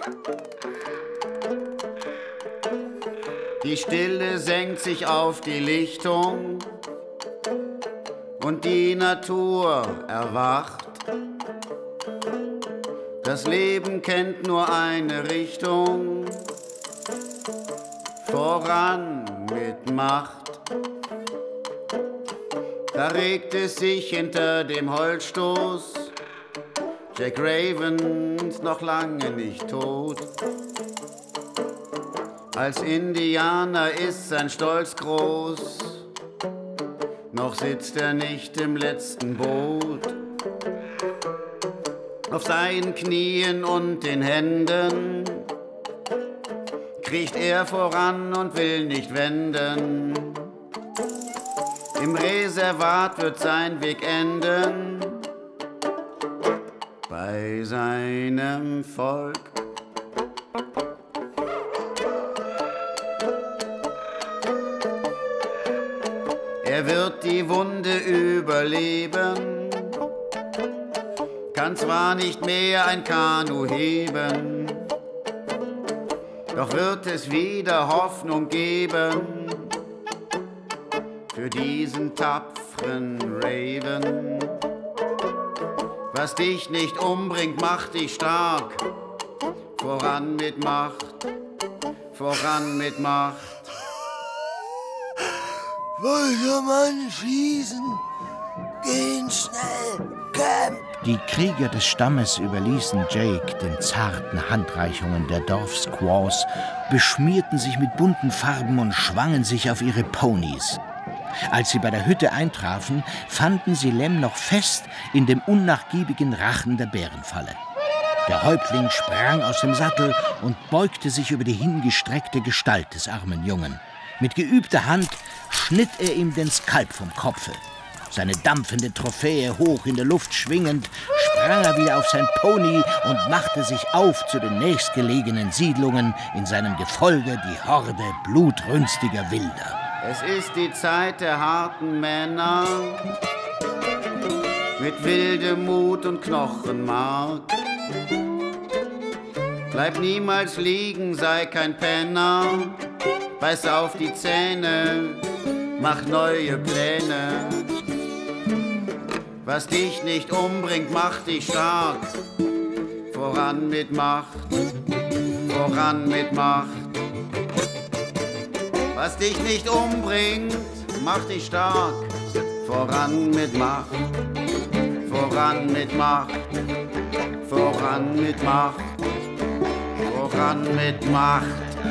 Die Stille senkt sich auf die Lichtung und die Natur erwacht. Das Leben kennt nur eine Richtung, voran mit Macht. Da regt es sich hinter dem Holzstoß, Jack Ravens noch lange nicht tot. Als Indianer ist sein Stolz groß, noch sitzt er nicht im letzten Boot. Auf seinen Knien und den Händen kriecht er voran und will nicht wenden. Im Reservat wird sein Weg enden, bei seinem Volk. Er wird die Wunde überleben, kann zwar nicht mehr ein Kanu heben, doch wird es wieder Hoffnung geben für diesen tapferen Raven. Was dich nicht umbringt, macht dich stark. Voran mit Macht, voran mit Macht. Wollte man schießen? Gehen schnell, Camp! Die Krieger des Stammes überließen Jake den zarten Handreichungen der Dorfsquaws, beschmierten sich mit bunten Farben und schwangen sich auf ihre Ponys. Als sie bei der Hütte eintrafen, fanden sie Lem noch fest in dem unnachgiebigen Rachen der Bärenfalle. Der Häuptling sprang aus dem Sattel und beugte sich über die hingestreckte Gestalt des armen Jungen. Mit geübter Hand schnitt er ihm den Skalp vom Kopfe. Seine dampfende Trophäe hoch in der Luft schwingend, sprang er wieder auf sein Pony und machte sich auf zu den nächstgelegenen Siedlungen, in seinem Gefolge die Horde blutrünstiger Wilder. Es ist die Zeit der harten Männer, mit wildem Mut und Knochenmark. Bleib niemals liegen, sei kein Penner, beiß auf die Zähne, mach neue Pläne. Was dich nicht umbringt, macht dich stark. Voran mit Macht, voran mit Macht. Was dich nicht umbringt, macht dich stark. Voran mit Macht, voran mit Macht, voran mit Macht, voran mit Macht.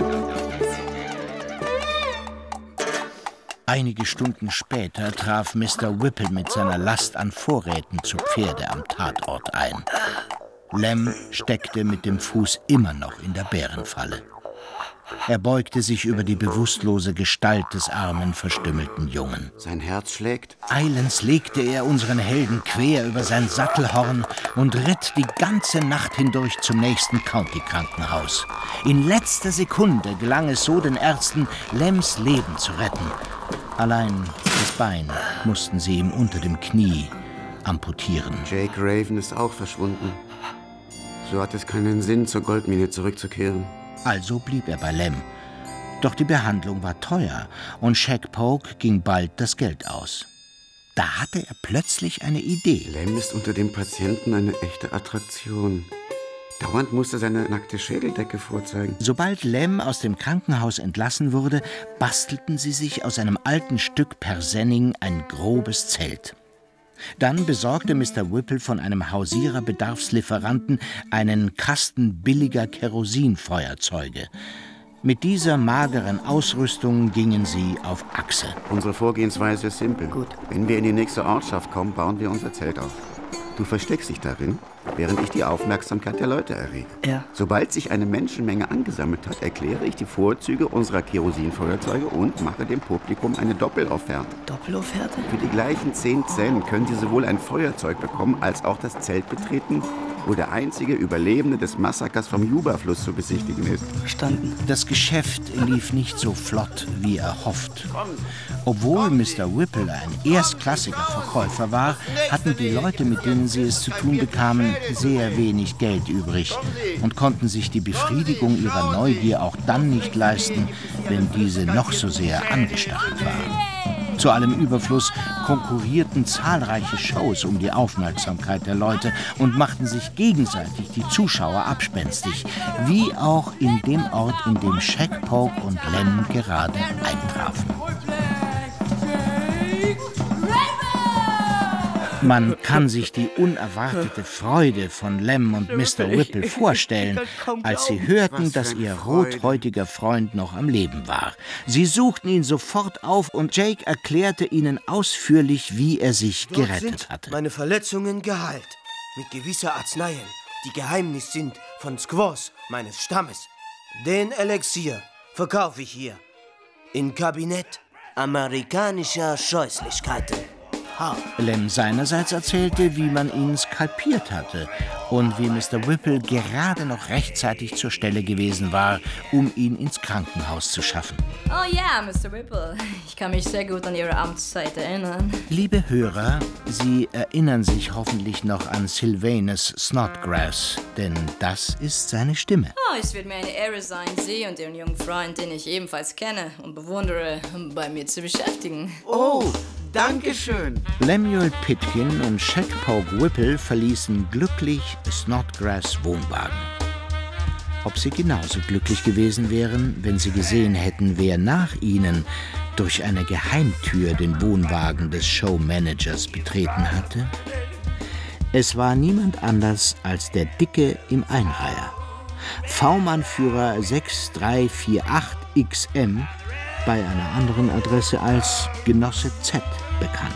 Einige Stunden später traf Mr. Whipple mit seiner Last an Vorräten zu Pferde am Tatort ein. Lem steckte mit dem Fuß immer noch in der Bärenfalle. Er beugte sich über die bewusstlose Gestalt des armen, verstümmelten Jungen. Sein Herz schlägt. Eilends legte er unseren Helden quer über sein Sattelhorn und ritt die ganze Nacht hindurch zum nächsten County-Krankenhaus. In letzter Sekunde gelang es so den Ärzten, Lems Leben zu retten. Allein das Bein mussten sie ihm unter dem Knie amputieren. Jake Raven ist auch verschwunden. So hat es keinen Sinn, zur Goldmine zurückzukehren. Also blieb er bei Lem. Doch die Behandlung war teuer und Shag Polk ging bald das Geld aus. Da hatte er plötzlich eine Idee. Lem ist unter den Patienten eine echte Attraktion. Dauernd musste seine nackte Schädeldecke vorzeigen. Sobald Lem aus dem Krankenhaus entlassen wurde, bastelten sie sich aus einem alten Stück Persenning ein grobes Zelt. Dann besorgte Mr. Whipple von einem Hausierer-Bedarfslieferanten einen Kasten billiger Kerosinfeuerzeuge. Mit dieser mageren Ausrüstung gingen sie auf Achse. Unsere Vorgehensweise ist simpel. Gut. Wenn wir in die nächste Ortschaft kommen, bauen wir unser Zelt auf. Du versteckst dich darin, während ich die Aufmerksamkeit der Leute errege. Ja. Sobald sich eine Menschenmenge angesammelt hat, erkläre ich die Vorzüge unserer Kerosinfeuerzeuge und mache dem Publikum eine Doppelofferte. Doppelofferte? Für die gleichen 10 Cent können Sie sowohl ein Feuerzeug bekommen, als auch das Zelt betreten, wo der einzige Überlebende des Massakers vom Juba-Fluss zu besichtigen ist. Verstanden. Das Geschäft lief nicht so flott, wie erhofft. Obwohl Mr. Whipple ein erstklassiger Verkäufer war, hatten die Leute, mit denen sie es zu tun bekamen, sehr wenig Geld übrig und konnten sich die Befriedigung ihrer Neugier auch dann nicht leisten, wenn diese noch so sehr angestachelt war. Zu allem Überfluss konkurrierten zahlreiche Shows um die Aufmerksamkeit der Leute und machten sich gegenseitig die Zuschauer abspenstig, wie auch in dem Ort, in dem Shag, Pogue und Lem gerade eintrafen. Man kann sich die unerwartete Freude von Lem und Mr. Whipple vorstellen, als sie hörten, dass ihr rothäutiger Freund noch am Leben war. Sie suchten ihn sofort auf und Jake erklärte ihnen ausführlich, wie er sich gerettet hatte. Meine Verletzungen geheilt, mit gewisser Arzneien, die Geheimnis sind von Squaws, meines Stammes. Den Elixier verkaufe ich hier, im Kabinett amerikanischer Scheußlichkeiten. Lem seinerseits erzählte, wie man ihn skalpiert hatte und wie Mr. Whipple gerade noch rechtzeitig zur Stelle gewesen war, um ihn ins Krankenhaus zu schaffen. Oh ja, Mr. Whipple. Ich kann mich sehr gut an Ihre Amtszeit erinnern. Liebe Hörer, Sie erinnern sich hoffentlich noch an Sylvanus Snodgrass, denn das ist seine Stimme. Oh, es wird mir eine Ehre sein, Sie und Ihren jungen Freund, den ich ebenfalls kenne und bewundere, bei mir zu beschäftigen. Oh, Dankeschön. Lemuel Pitkin und Shag, Pogue Whipple verließen glücklich Snodgrass' Wohnwagen. Ob sie genauso glücklich gewesen wären, wenn sie gesehen hätten, wer nach ihnen durch eine Geheimtür den Wohnwagen des Showmanagers betreten hatte? Es war niemand anders als der Dicke im Einreiher. V-Mann-Führer 6348XM, bei einer anderen Adresse als Genosse Z bekannt.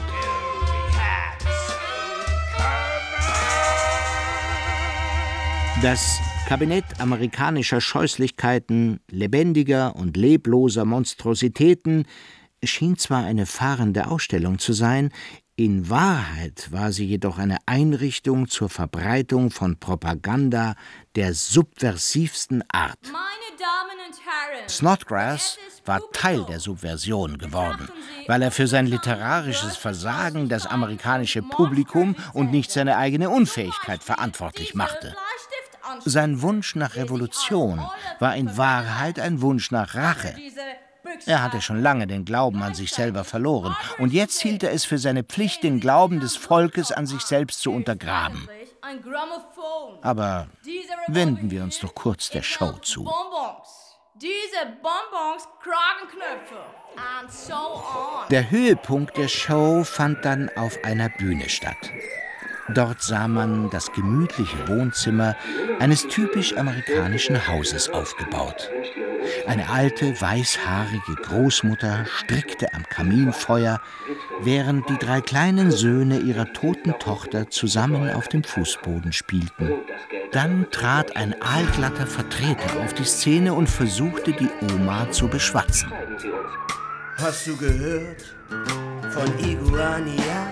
Das Kabinett amerikanischer Scheußlichkeiten, lebendiger und lebloser Monstrositäten schien zwar eine fahrende Ausstellung zu sein, in Wahrheit war sie jedoch eine Einrichtung zur Verbreitung von Propaganda der subversivsten Art. Meine Damen und Herren, Snodgrass war Teil der Subversion geworden, weil er für sein literarisches Versagen das amerikanische Publikum und nicht seine eigene Unfähigkeit verantwortlich machte. Sein Wunsch nach Revolution war in Wahrheit ein Wunsch nach Rache. Er hatte schon lange den Glauben an sich selber verloren und jetzt hielt er es für seine Pflicht, den Glauben des Volkes an sich selbst zu untergraben. Aber wenden wir uns doch kurz der Show zu. Diese Bonbons, Kragenknöpfe and so on. Der Höhepunkt der Show fand dann auf einer Bühne statt. Dort sah man das gemütliche Wohnzimmer eines typisch amerikanischen Hauses aufgebaut. Eine alte, weißhaarige Großmutter strickte am Kaminfeuer, während die 3 kleinen Söhne ihrer toten Tochter zusammen auf dem Fußboden spielten. Dann trat ein aalglatter Vertreter auf die Szene und versuchte, die Oma zu beschwatzen. Hast du gehört von Iguania?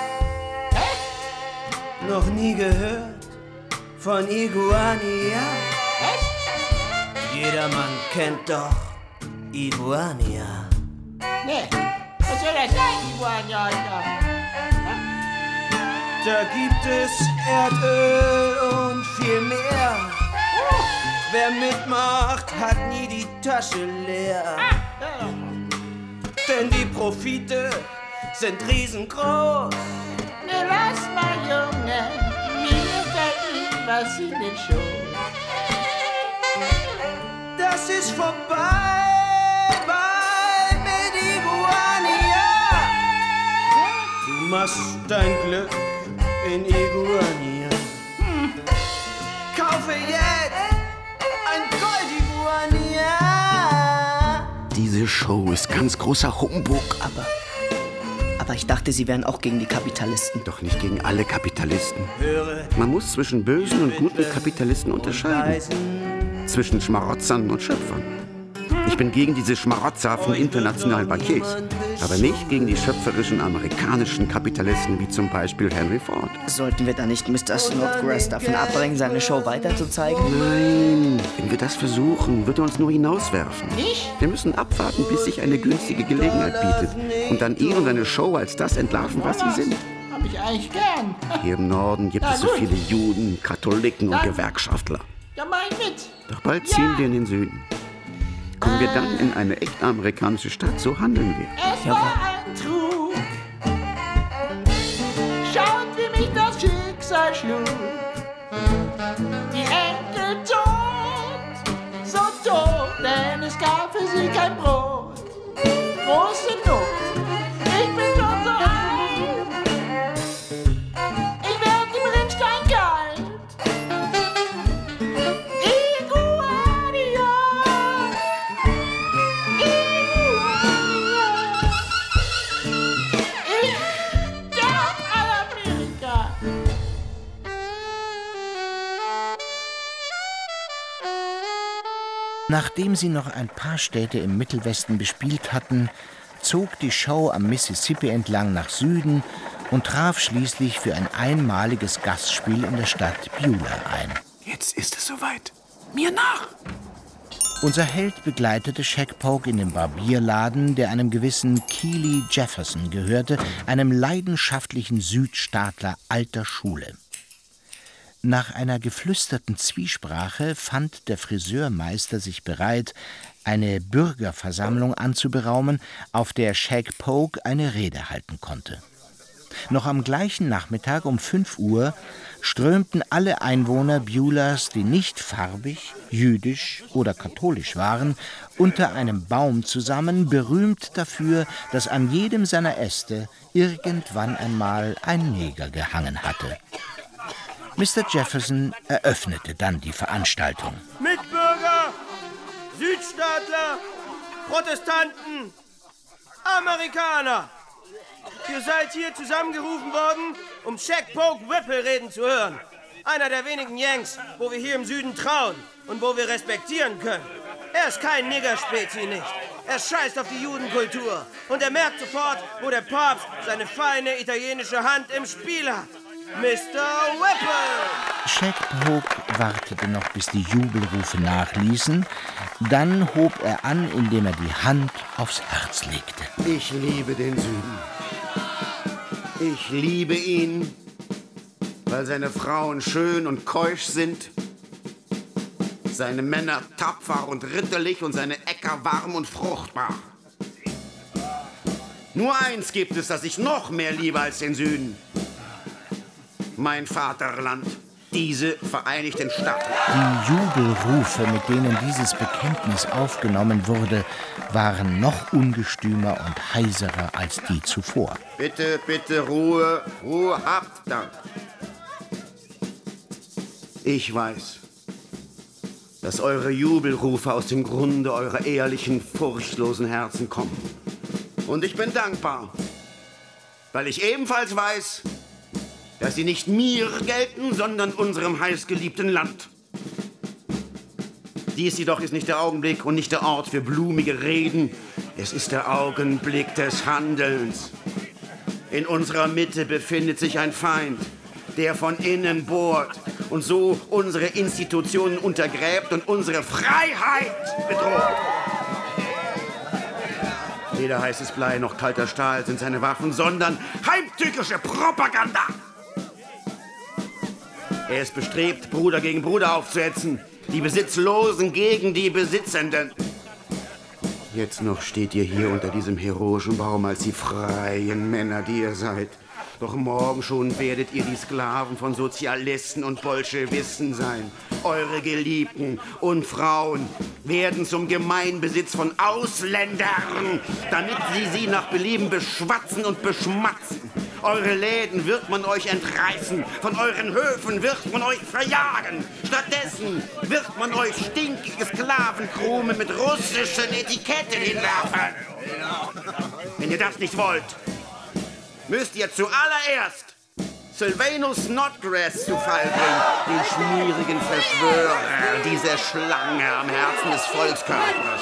Noch nie gehört von Iguania? Jedermann kennt doch Iguania. Nee, was soll das sein, Iguania? Da gibt es Erdöl und viel mehr. Wer mitmacht, hat nie die Tasche leer. Denn die Profite sind riesengroß. Ne, lass mal, Junge, mir fällt was in den Schoß. Das ist vorbei mit Iguania. Du machst dein Glück in Iguania. Kaufe jetzt ein Gold-Iguania. Diese Show ist ganz großer Humbug. Aber ich dachte, Sie wären auch gegen die Kapitalisten. Doch nicht gegen alle Kapitalisten. Man muss zwischen bösen und guten Kapitalisten unterscheiden. Zwischen Schmarotzern und Schöpfern. Ich bin gegen diese Schmarotzer von internationalen Bankiers, aber nicht gegen die schöpferischen amerikanischen Kapitalisten wie zum Beispiel Henry Ford. Sollten wir da nicht Mr. Snodgrass davon abbringen, seine Show weiterzuzeigen? Nein, wenn wir das versuchen, wird er uns nur hinauswerfen. Wir müssen abwarten, bis sich eine günstige Gelegenheit bietet und dann ihn und seine Show als das entlarven, was sie sind. Hab ich eigentlich gern. Hier im Norden gibt es so viele Juden, Katholiken und Gewerkschaftler. Ja, mach ich mit. Doch bald ziehen wir in den Süden. Kommen wir dann in eine echt amerikanische Stadt, so handeln wir. Es war ein Trug. Schaut, wie mich das Schicksal schlug. Die Enkel tot, so tot, denn es gab für sie kein Brot. Große Not, ich bin schon so alt. Ich werd im Rinnstein kalt. Nachdem sie noch ein paar Städte im Mittelwesten bespielt hatten, zog die Show am Mississippi entlang nach Süden und traf schließlich für ein einmaliges Gastspiel in der Stadt Beulah ein. Jetzt ist es soweit. Mir nach! Unser Held begleitete Shagpoke in den Barbierladen, der einem gewissen Keely Jefferson gehörte, einem leidenschaftlichen Südstaatler alter Schule. Nach einer geflüsterten Zwiesprache fand der Friseurmeister sich bereit, eine Bürgerversammlung anzuberaumen, auf der Shagpoke eine Rede halten konnte. Noch am gleichen Nachmittag um 5 Uhr strömten alle Einwohner Beulahs, die nicht farbig, jüdisch oder katholisch waren, unter einem Baum zusammen, berühmt dafür, dass an jedem seiner Äste irgendwann einmal ein Neger gehangen hatte. Mr. Jefferson eröffnete dann die Veranstaltung. Mitbürger, Südstaatler, Protestanten, Amerikaner. Ihr seid hier zusammengerufen worden, um Shagpoke Whipple reden zu hören. Einer der wenigen Yanks, wo wir hier im Süden trauen und wo wir respektieren können. Er ist kein Niggerspezi nicht. Er scheißt auf die Judenkultur. Und er merkt sofort, wo der Papst seine feine italienische Hand im Spiel hat. Mr. Whipple! Shagpoke wartete noch, bis die Jubelrufe nachließen. Dann hob er an, indem er die Hand aufs Herz legte. Ich liebe den Süden. Ich liebe ihn, weil seine Frauen schön und keusch sind, seine Männer tapfer und ritterlich und seine Äcker warm und fruchtbar. Nur eins gibt es, das ich noch mehr liebe als den Süden. Mein Vaterland, diese Vereinigten Staaten. Die Jubelrufe, mit denen dieses Bekenntnis aufgenommen wurde, waren noch ungestümer und heiserer als die zuvor. Bitte, bitte, Ruhe, Ruhe, habt Dank. Ich weiß, dass eure Jubelrufe aus dem Grunde eurer ehrlichen, furchtlosen Herzen kommen. Und ich bin dankbar, weil ich ebenfalls weiß, dass sie nicht mir gelten, sondern unserem heißgeliebten Land. Dies jedoch ist nicht der Augenblick und nicht der Ort für blumige Reden. Es ist der Augenblick des Handelns. In unserer Mitte befindet sich ein Feind, der von innen bohrt und so unsere Institutionen untergräbt und unsere Freiheit bedroht. Weder heißes Blei noch kalter Stahl sind seine Waffen, sondern heimtückische Propaganda. Er ist bestrebt, Bruder gegen Bruder aufzuhetzen, die Besitzlosen gegen die Besitzenden. Jetzt noch steht ihr hier unter diesem heroischen Baum als die freien Männer, die ihr seid. Doch morgen schon werdet ihr die Sklaven von Sozialisten und Bolschewisten sein. Eure Geliebten und Frauen werden zum Gemeinbesitz von Ausländern, damit sie nach Belieben beschwatzen und beschmatzen. Eure Läden wird man euch entreißen, von euren Höfen wird man euch verjagen. Stattdessen wird man euch stinkige Sklavenkrume mit russischen Etiketten hinwerfen. Wenn ihr das nicht wollt, müsst ihr zuallererst Sylvanus Snodgrass zu Fall bringt, den schmierigen Verschwörer dieser Schlange am Herzen des Volkskörpers.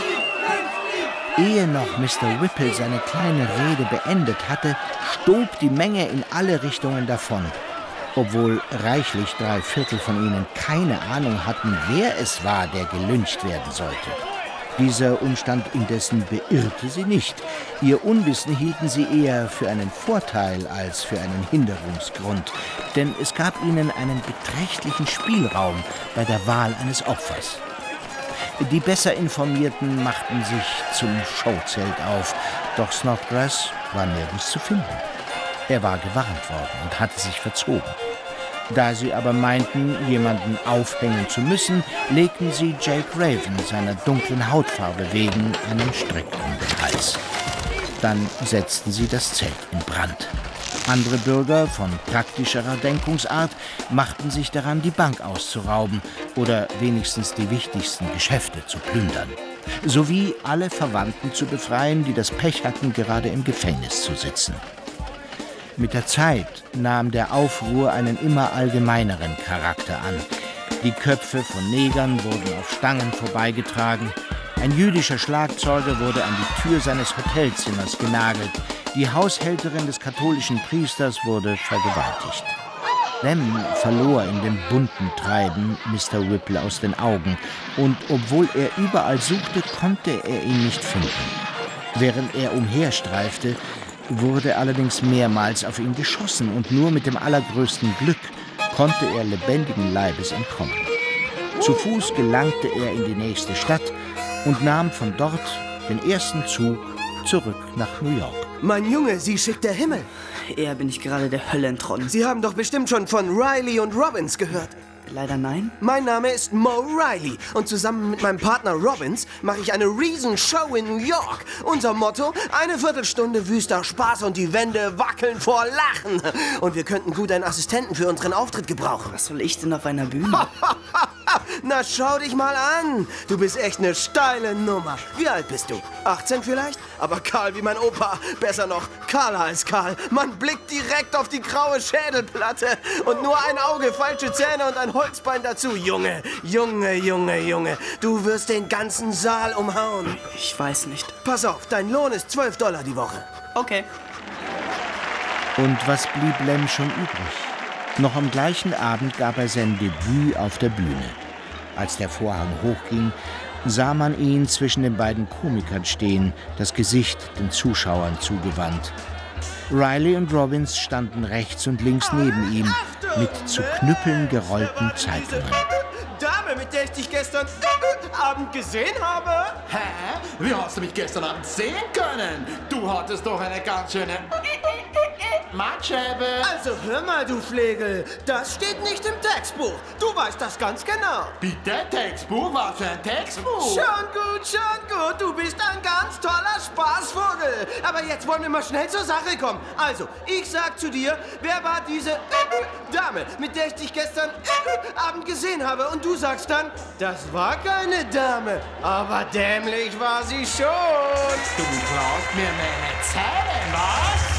Ehe noch Mr. Whipple seine kleine Rede beendet hatte, stob die Menge in alle Richtungen davon, obwohl reichlich 3/4 von ihnen keine Ahnung hatten, wer es war, der gelyncht werden sollte. Dieser Umstand indessen beirrte sie nicht. Ihr Unwissen hielten sie eher für einen Vorteil als für einen Hinderungsgrund, denn es gab ihnen einen beträchtlichen Spielraum bei der Wahl eines Opfers. Die besser Informierten machten sich zum Showzelt auf, doch Snodgrass war nirgends zu finden. Er war gewarnt worden und hatte sich verzogen. Da sie aber meinten, jemanden aufhängen zu müssen, legten sie Jake Raven seiner dunklen Hautfarbe wegen einen Strick um den Hals. Dann setzten sie das Zelt in Brand. Andere Bürger von praktischerer Denkungsart machten sich daran, die Bank auszurauben oder wenigstens die wichtigsten Geschäfte zu plündern, sowie alle Verwandten zu befreien, die das Pech hatten, gerade im Gefängnis zu sitzen. Mit der Zeit nahm der Aufruhr einen immer allgemeineren Charakter an. Die Köpfe von Negern wurden auf Stangen vorbeigetragen. Ein jüdischer Schlagzeuger wurde an die Tür seines Hotelzimmers genagelt. Die Haushälterin des katholischen Priesters wurde vergewaltigt. Lem verlor in dem bunten Treiben Mr. Whipple aus den Augen. Und obwohl er überall suchte, konnte er ihn nicht finden. Während er umherstreifte, wurde allerdings mehrmals auf ihn geschossen und nur mit dem allergrößten Glück konnte er lebendigen Leibes entkommen. Zu Fuß gelangte er in die nächste Stadt und nahm von dort den ersten Zug zurück nach New York. Mein Junge, Sie schickt der Himmel. Eher bin ich gerade der Hölle entronnen. Sie haben doch bestimmt schon von Riley und Robbins gehört. Leider nein. Mein Name ist Mo Riley und zusammen mit meinem Partner Robbins mache ich eine Riesenshow in New York. Unser Motto: eine Viertelstunde wüster Spaß und die Wände wackeln vor Lachen. Und wir könnten gut einen Assistenten für unseren Auftritt gebrauchen. Was soll ich denn auf einer Bühne? Na, schau dich mal an. Du bist echt eine steile Nummer. Wie alt bist du? 18 vielleicht? Aber kahl wie mein Opa. Besser noch, kahler als kahl. Man blickt direkt auf die graue Schädelplatte. Und nur ein Auge, falsche Zähne und ein Holzbein dazu. Junge, Junge, Junge, Junge. Du wirst den ganzen Saal umhauen. Ich weiß nicht. Pass auf, dein Lohn ist $12 die Woche. Okay. Und was blieb Lem schon übrig? Noch am gleichen Abend gab er sein Debüt auf der Bühne. Als der Vorhang hochging, sah man ihn zwischen den beiden Komikern stehen, das Gesicht den Zuschauern zugewandt. Riley und Robbins standen rechts und links neben ihm, mit zu Knüppeln gerollten Zeitungen. Dame, mit der ich dich gestern Abend gesehen habe? Hä? Wie hast du mich gestern Abend sehen können? Du hattest doch eine ganz schöne Matscheibe. Also hör mal, du Flegel, das steht nicht im Textbuch. Du weißt das ganz genau. Bitte, Textbuch? Was für ein Textbuch? Schon gut, du bist ein ganz toller Spaßvogel. Aber jetzt wollen wir mal schnell zur Sache kommen. Also, ich sag zu dir, wer war diese Dame, mit der ich dich gestern Abend gesehen habe? Und du sagst dann, das war keine Dame, aber dämlich war sie schon. Du klaust mir meine Zähne, was?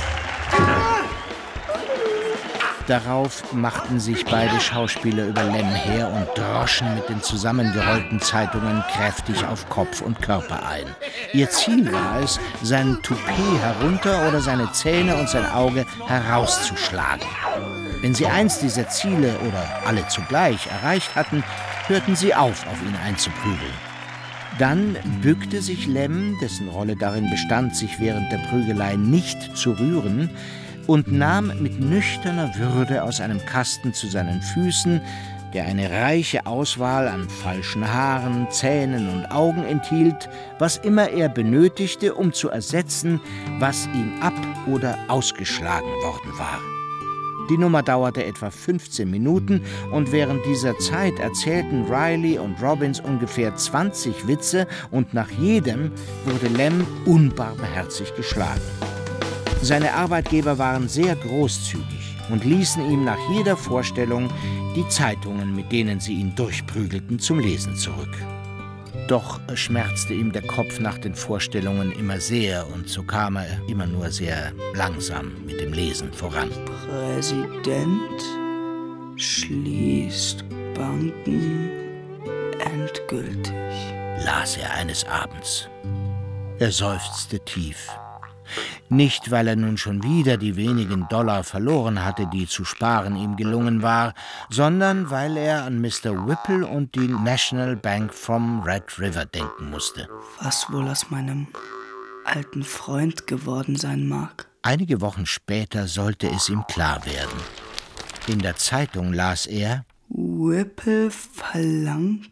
Darauf machten sich beide Schauspieler über Lem her und droschen mit den zusammengerollten Zeitungen kräftig auf Kopf und Körper ein. Ihr Ziel war es, sein Toupet herunter oder seine Zähne und sein Auge herauszuschlagen. Wenn sie eins dieser Ziele oder alle zugleich erreicht hatten, hörten sie auf ihn einzuprügeln. Dann bückte sich Lem, dessen Rolle darin bestand, sich während der Prügelei nicht zu rühren, und nahm mit nüchterner Würde aus einem Kasten zu seinen Füßen, der eine reiche Auswahl an falschen Haaren, Zähnen und Augen enthielt, was immer er benötigte, um zu ersetzen, was ihm ab- oder ausgeschlagen worden war. Die Nummer dauerte etwa 15 Minuten und während dieser Zeit erzählten Riley und Robbins ungefähr 20 Witze und nach jedem wurde Lem unbarmherzig geschlagen. Seine Arbeitgeber waren sehr großzügig und ließen ihm nach jeder Vorstellung die Zeitungen, mit denen sie ihn durchprügelten, zum Lesen zurück. Doch schmerzte ihm der Kopf nach den Vorstellungen immer sehr und so kam er immer nur sehr langsam mit dem Lesen voran. Präsident schließt Banken endgültig, las er eines Abends. Er seufzte tief. Nicht, weil er nun schon wieder die wenigen Dollar verloren hatte, die zu sparen ihm gelungen war, sondern weil er an Mr. Whipple und die National Bank vom Red River denken musste. Was wohl aus meinem alten Freund geworden sein mag? Einige Wochen später sollte es ihm klar werden. In der Zeitung las er: Whipple verlangt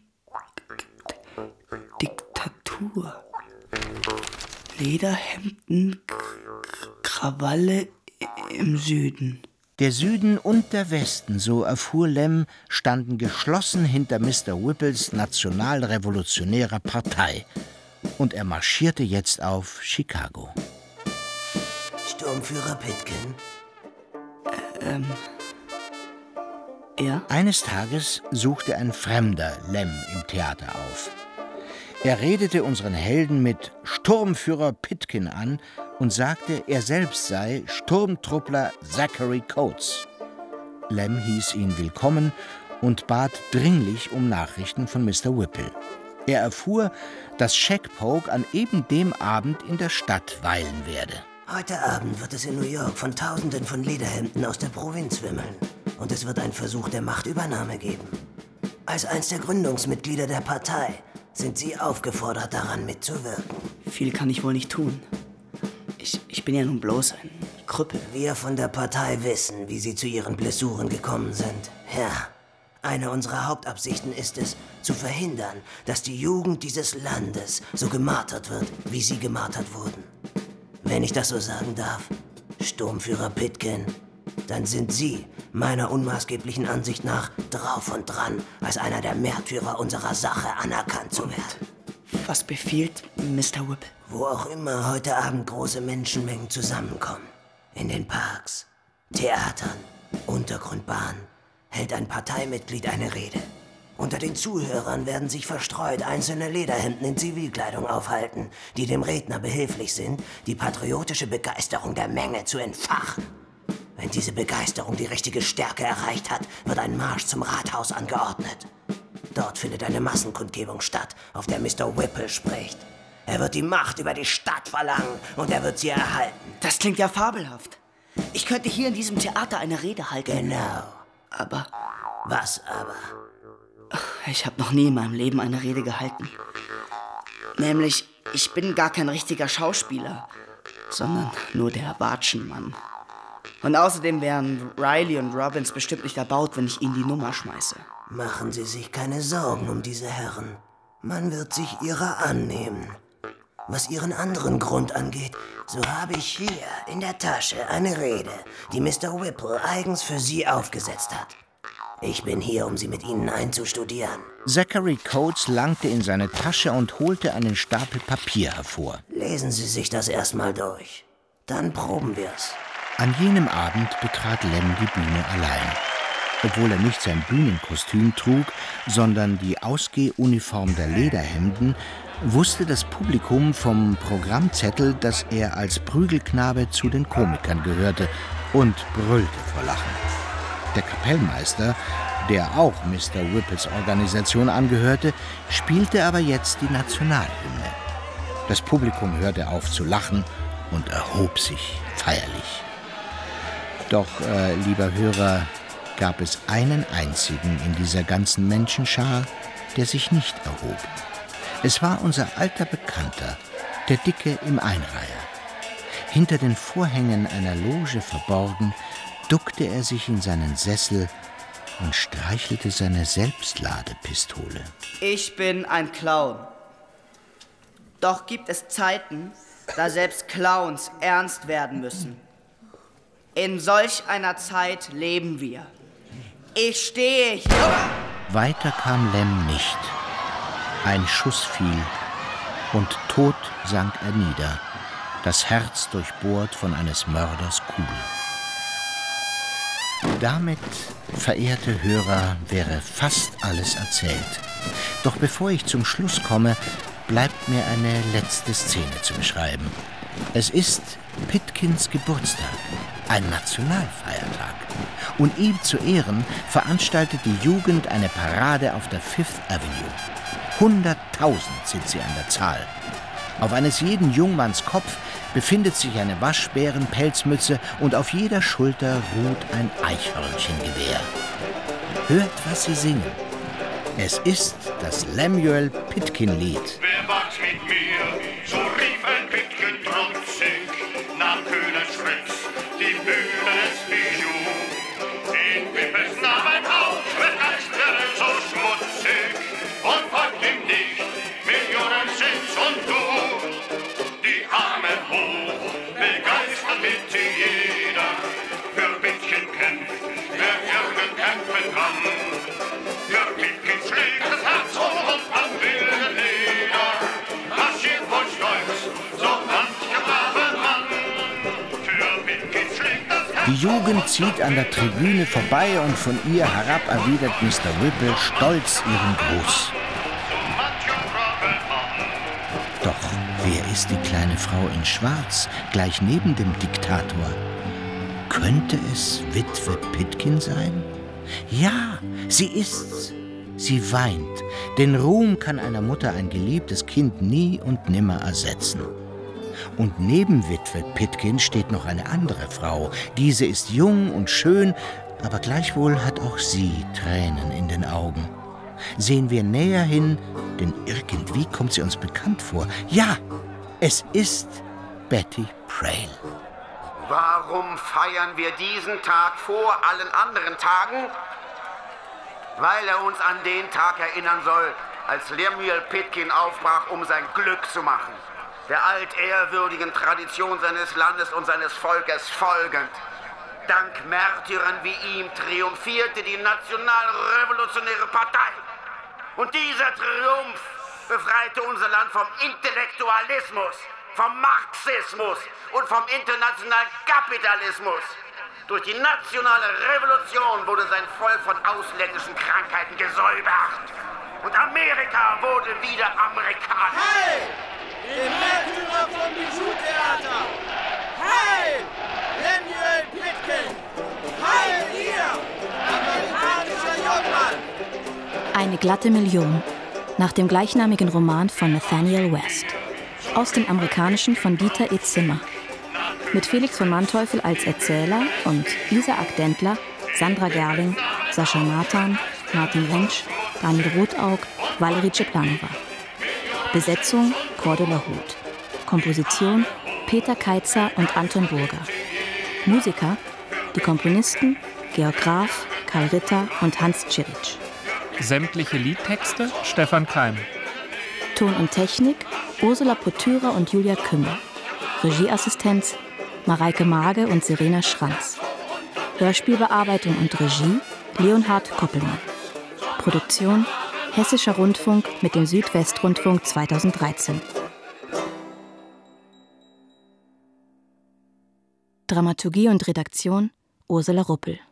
Diktatur. Lederhemden, Krawalle im Süden. Der Süden und der Westen, so erfuhr Lem, standen geschlossen hinter Mr. Whipples nationalrevolutionärer Partei. Und er marschierte jetzt auf Chicago. Sturmführer Pitkin? Ja? Eines Tages suchte ein Fremder Lem im Theater auf. Er redete unseren Helden mit Sturmführer Pitkin an und sagte, er selbst sei Sturmtruppler Zachary Coates. Lem hieß ihn willkommen und bat dringlich um Nachrichten von Mr. Whipple. Er erfuhr, dass Shagpoke an eben dem Abend in der Stadt weilen werde. Heute Abend wird es in New York von Tausenden von Lederhemden aus der Provinz wimmeln. Und es wird einen Versuch der Machtübernahme geben. Als eins der Gründungsmitglieder der Partei sind Sie aufgefordert, daran mitzuwirken. Viel kann ich wohl nicht tun. Ich bin ja nun bloß ein Krüppel. Wir von der Partei wissen, wie Sie zu Ihren Blessuren gekommen sind. Ja, eine unserer Hauptabsichten ist es, zu verhindern, dass die Jugend dieses Landes so gemartert wird, wie Sie gemartert wurden. Wenn ich das so sagen darf, Sturmführer Pitkin, dann sind Sie meiner unmaßgeblichen Ansicht nach drauf und dran, als einer der Märtyrer unserer Sache anerkannt zu werden. Was befiehlt Mr. Whipple? Wo auch immer heute Abend große Menschenmengen zusammenkommen, in den Parks, Theatern, Untergrundbahnen, hält ein Parteimitglied eine Rede. Unter den Zuhörern werden sich verstreut einzelne Lederhemden in Zivilkleidung aufhalten, die dem Redner behilflich sind, die patriotische Begeisterung der Menge zu entfachen. Wenn diese Begeisterung die richtige Stärke erreicht hat, wird ein Marsch zum Rathaus angeordnet. Dort findet eine Massenkundgebung statt, auf der Mr. Whipple spricht. Er wird die Macht über die Stadt verlangen und er wird sie erhalten. Das klingt ja fabelhaft. Ich könnte hier in diesem Theater eine Rede halten. Genau. Aber... Was aber? Ich habe noch nie in meinem Leben eine Rede gehalten. Nämlich, ich bin gar kein richtiger Schauspieler, sondern nur der Watschenmann. Und außerdem wären Riley und Robbins bestimmt nicht erbaut, wenn ich ihnen die Nummer schmeiße. Machen Sie sich keine Sorgen um diese Herren. Man wird sich ihrer annehmen. Was Ihren anderen Grund angeht, so habe ich hier in der Tasche eine Rede, die Mr. Whipple eigens für Sie aufgesetzt hat. Ich bin hier, um sie mit Ihnen einzustudieren. Zachary Coates langte in seine Tasche und holte einen Stapel Papier hervor. Lesen Sie sich das erstmal durch. Dann proben wir's. An jenem Abend betrat Lem die Bühne allein. Obwohl er nicht sein Bühnenkostüm trug, sondern die Ausgehuniform der Lederhemden, wusste das Publikum vom Programmzettel, dass er als Prügelknabe zu den Komikern gehörte und brüllte vor Lachen. Der Kapellmeister, der auch Mr. Whipples Organisation angehörte, spielte aber jetzt die Nationalhymne. Das Publikum hörte auf zu lachen und erhob sich feierlich. Doch, lieber Hörer, gab es einen einzigen in dieser ganzen Menschenschar, der sich nicht erhob. Es war unser alter Bekannter, der Dicke im Einreiher. Hinter den Vorhängen einer Loge verborgen, duckte er sich in seinen Sessel und streichelte seine Selbstladepistole. Ich bin ein Clown. Doch gibt es Zeiten, da selbst Clowns ernst werden müssen. In solch einer Zeit leben wir. Ich stehe hier. Weiter kam Lem nicht. Ein Schuss fiel und tot sank er nieder, das Herz durchbohrt von eines Mörders Kugel. Damit, verehrte Hörer, wäre fast alles erzählt. Doch bevor ich zum Schluss komme, bleibt mir eine letzte Szene zu beschreiben. Es ist Pitkins Geburtstag, ein Nationalfeiertag. Und ihm zu Ehren veranstaltet die Jugend eine Parade auf der Fifth Avenue. 100.000 sind sie an der Zahl. Auf eines jeden Jungmanns Kopf befindet sich eine Waschbärenpelzmütze und auf jeder Schulter ruht ein Eichhörnchengewehr. Hört, was sie singen. Es ist das Lemuel Pitkin-Lied. Wer wagt mit mir? So rief ein Pitkin trotzig, nahm kühnen Schritts die Bühne des Bijou. In Pippes nahm ein Haus, wird Geistwelle so schmutzig und folgt ihm nicht, Millionen sind's und du. Die Arme hoch, begeistert bitte jeder, für Pitkin kämpft, wer irgend kämpfen kann. Für Pitkin schlägt das Herz hoch und man will Leder, marschiert voll Stolz, so mancher brave Mann. Für Pitkin schlägt das Herz. Die Jugend zieht an der Tribüne vorbei und von ihr herab erwidert Mr. Whipple stolz ihren Gruß. Doch wer ist die kleine Frau in Schwarz, gleich neben dem Diktator? Könnte es Witwe Pitkin sein? Ja, sie ist's. Sie weint. Den Ruhm kann einer Mutter ein geliebtes Kind nie und nimmer ersetzen. Und neben Witwe Pitkin steht noch eine andere Frau. Diese ist jung und schön, aber gleichwohl hat auch sie Tränen in den Augen. Sehen wir näher hin, denn irgendwie kommt sie uns bekannt vor. Ja, es ist Betty Prayle. Warum feiern wir diesen Tag vor allen anderen Tagen? Weil er uns an den Tag erinnern soll, als Lemuel Pitkin aufbrach, um sein Glück zu machen. Der altehrwürdigen Tradition seines Landes und seines Volkes folgend. Dank Märtyrern wie ihm triumphierte die Nationalrevolutionäre Partei. Und dieser Triumph befreite unser Land vom Intellektualismus, vom Marxismus und vom internationalen Kapitalismus. Durch die nationale Revolution wurde sein Volk von ausländischen Krankheiten gesäubert. Und Amerika wurde wieder amerikanisch. Hey! Ihr Märtyrer vom Bijou-Theater! Heil! Lemuel Pitkin! Heil ihr! Amerikanischer Jungmann! Eine glatte Million, nach dem gleichnamigen Roman von Nathaniel West. Aus dem Amerikanischen von Dieter E. Zimmer. Mit Felix von Manteuffel als Erzähler und Isaac Dentler, Sandra Gerling, Sascha Nathan, Martin Rentsch, Daniel Rotaug, Valerie Ceplanova. Besetzung Cordula Huth. Komposition Peter Keitzer und Anton Burger. Musiker die Komponisten Georg Graf, Karl Ritter und Hans Tschiric. Sämtliche Liedtexte Stefan Keim. Ton und Technik Ursula Potürer und Julia Kümmel. Regieassistenz Mareike Mage und Serena Schranz. Hörspielbearbeitung und Regie Leonhard Koppelmann. Produktion Hessischer Rundfunk mit dem Südwestrundfunk 2013. Dramaturgie und Redaktion Ursula Ruppel.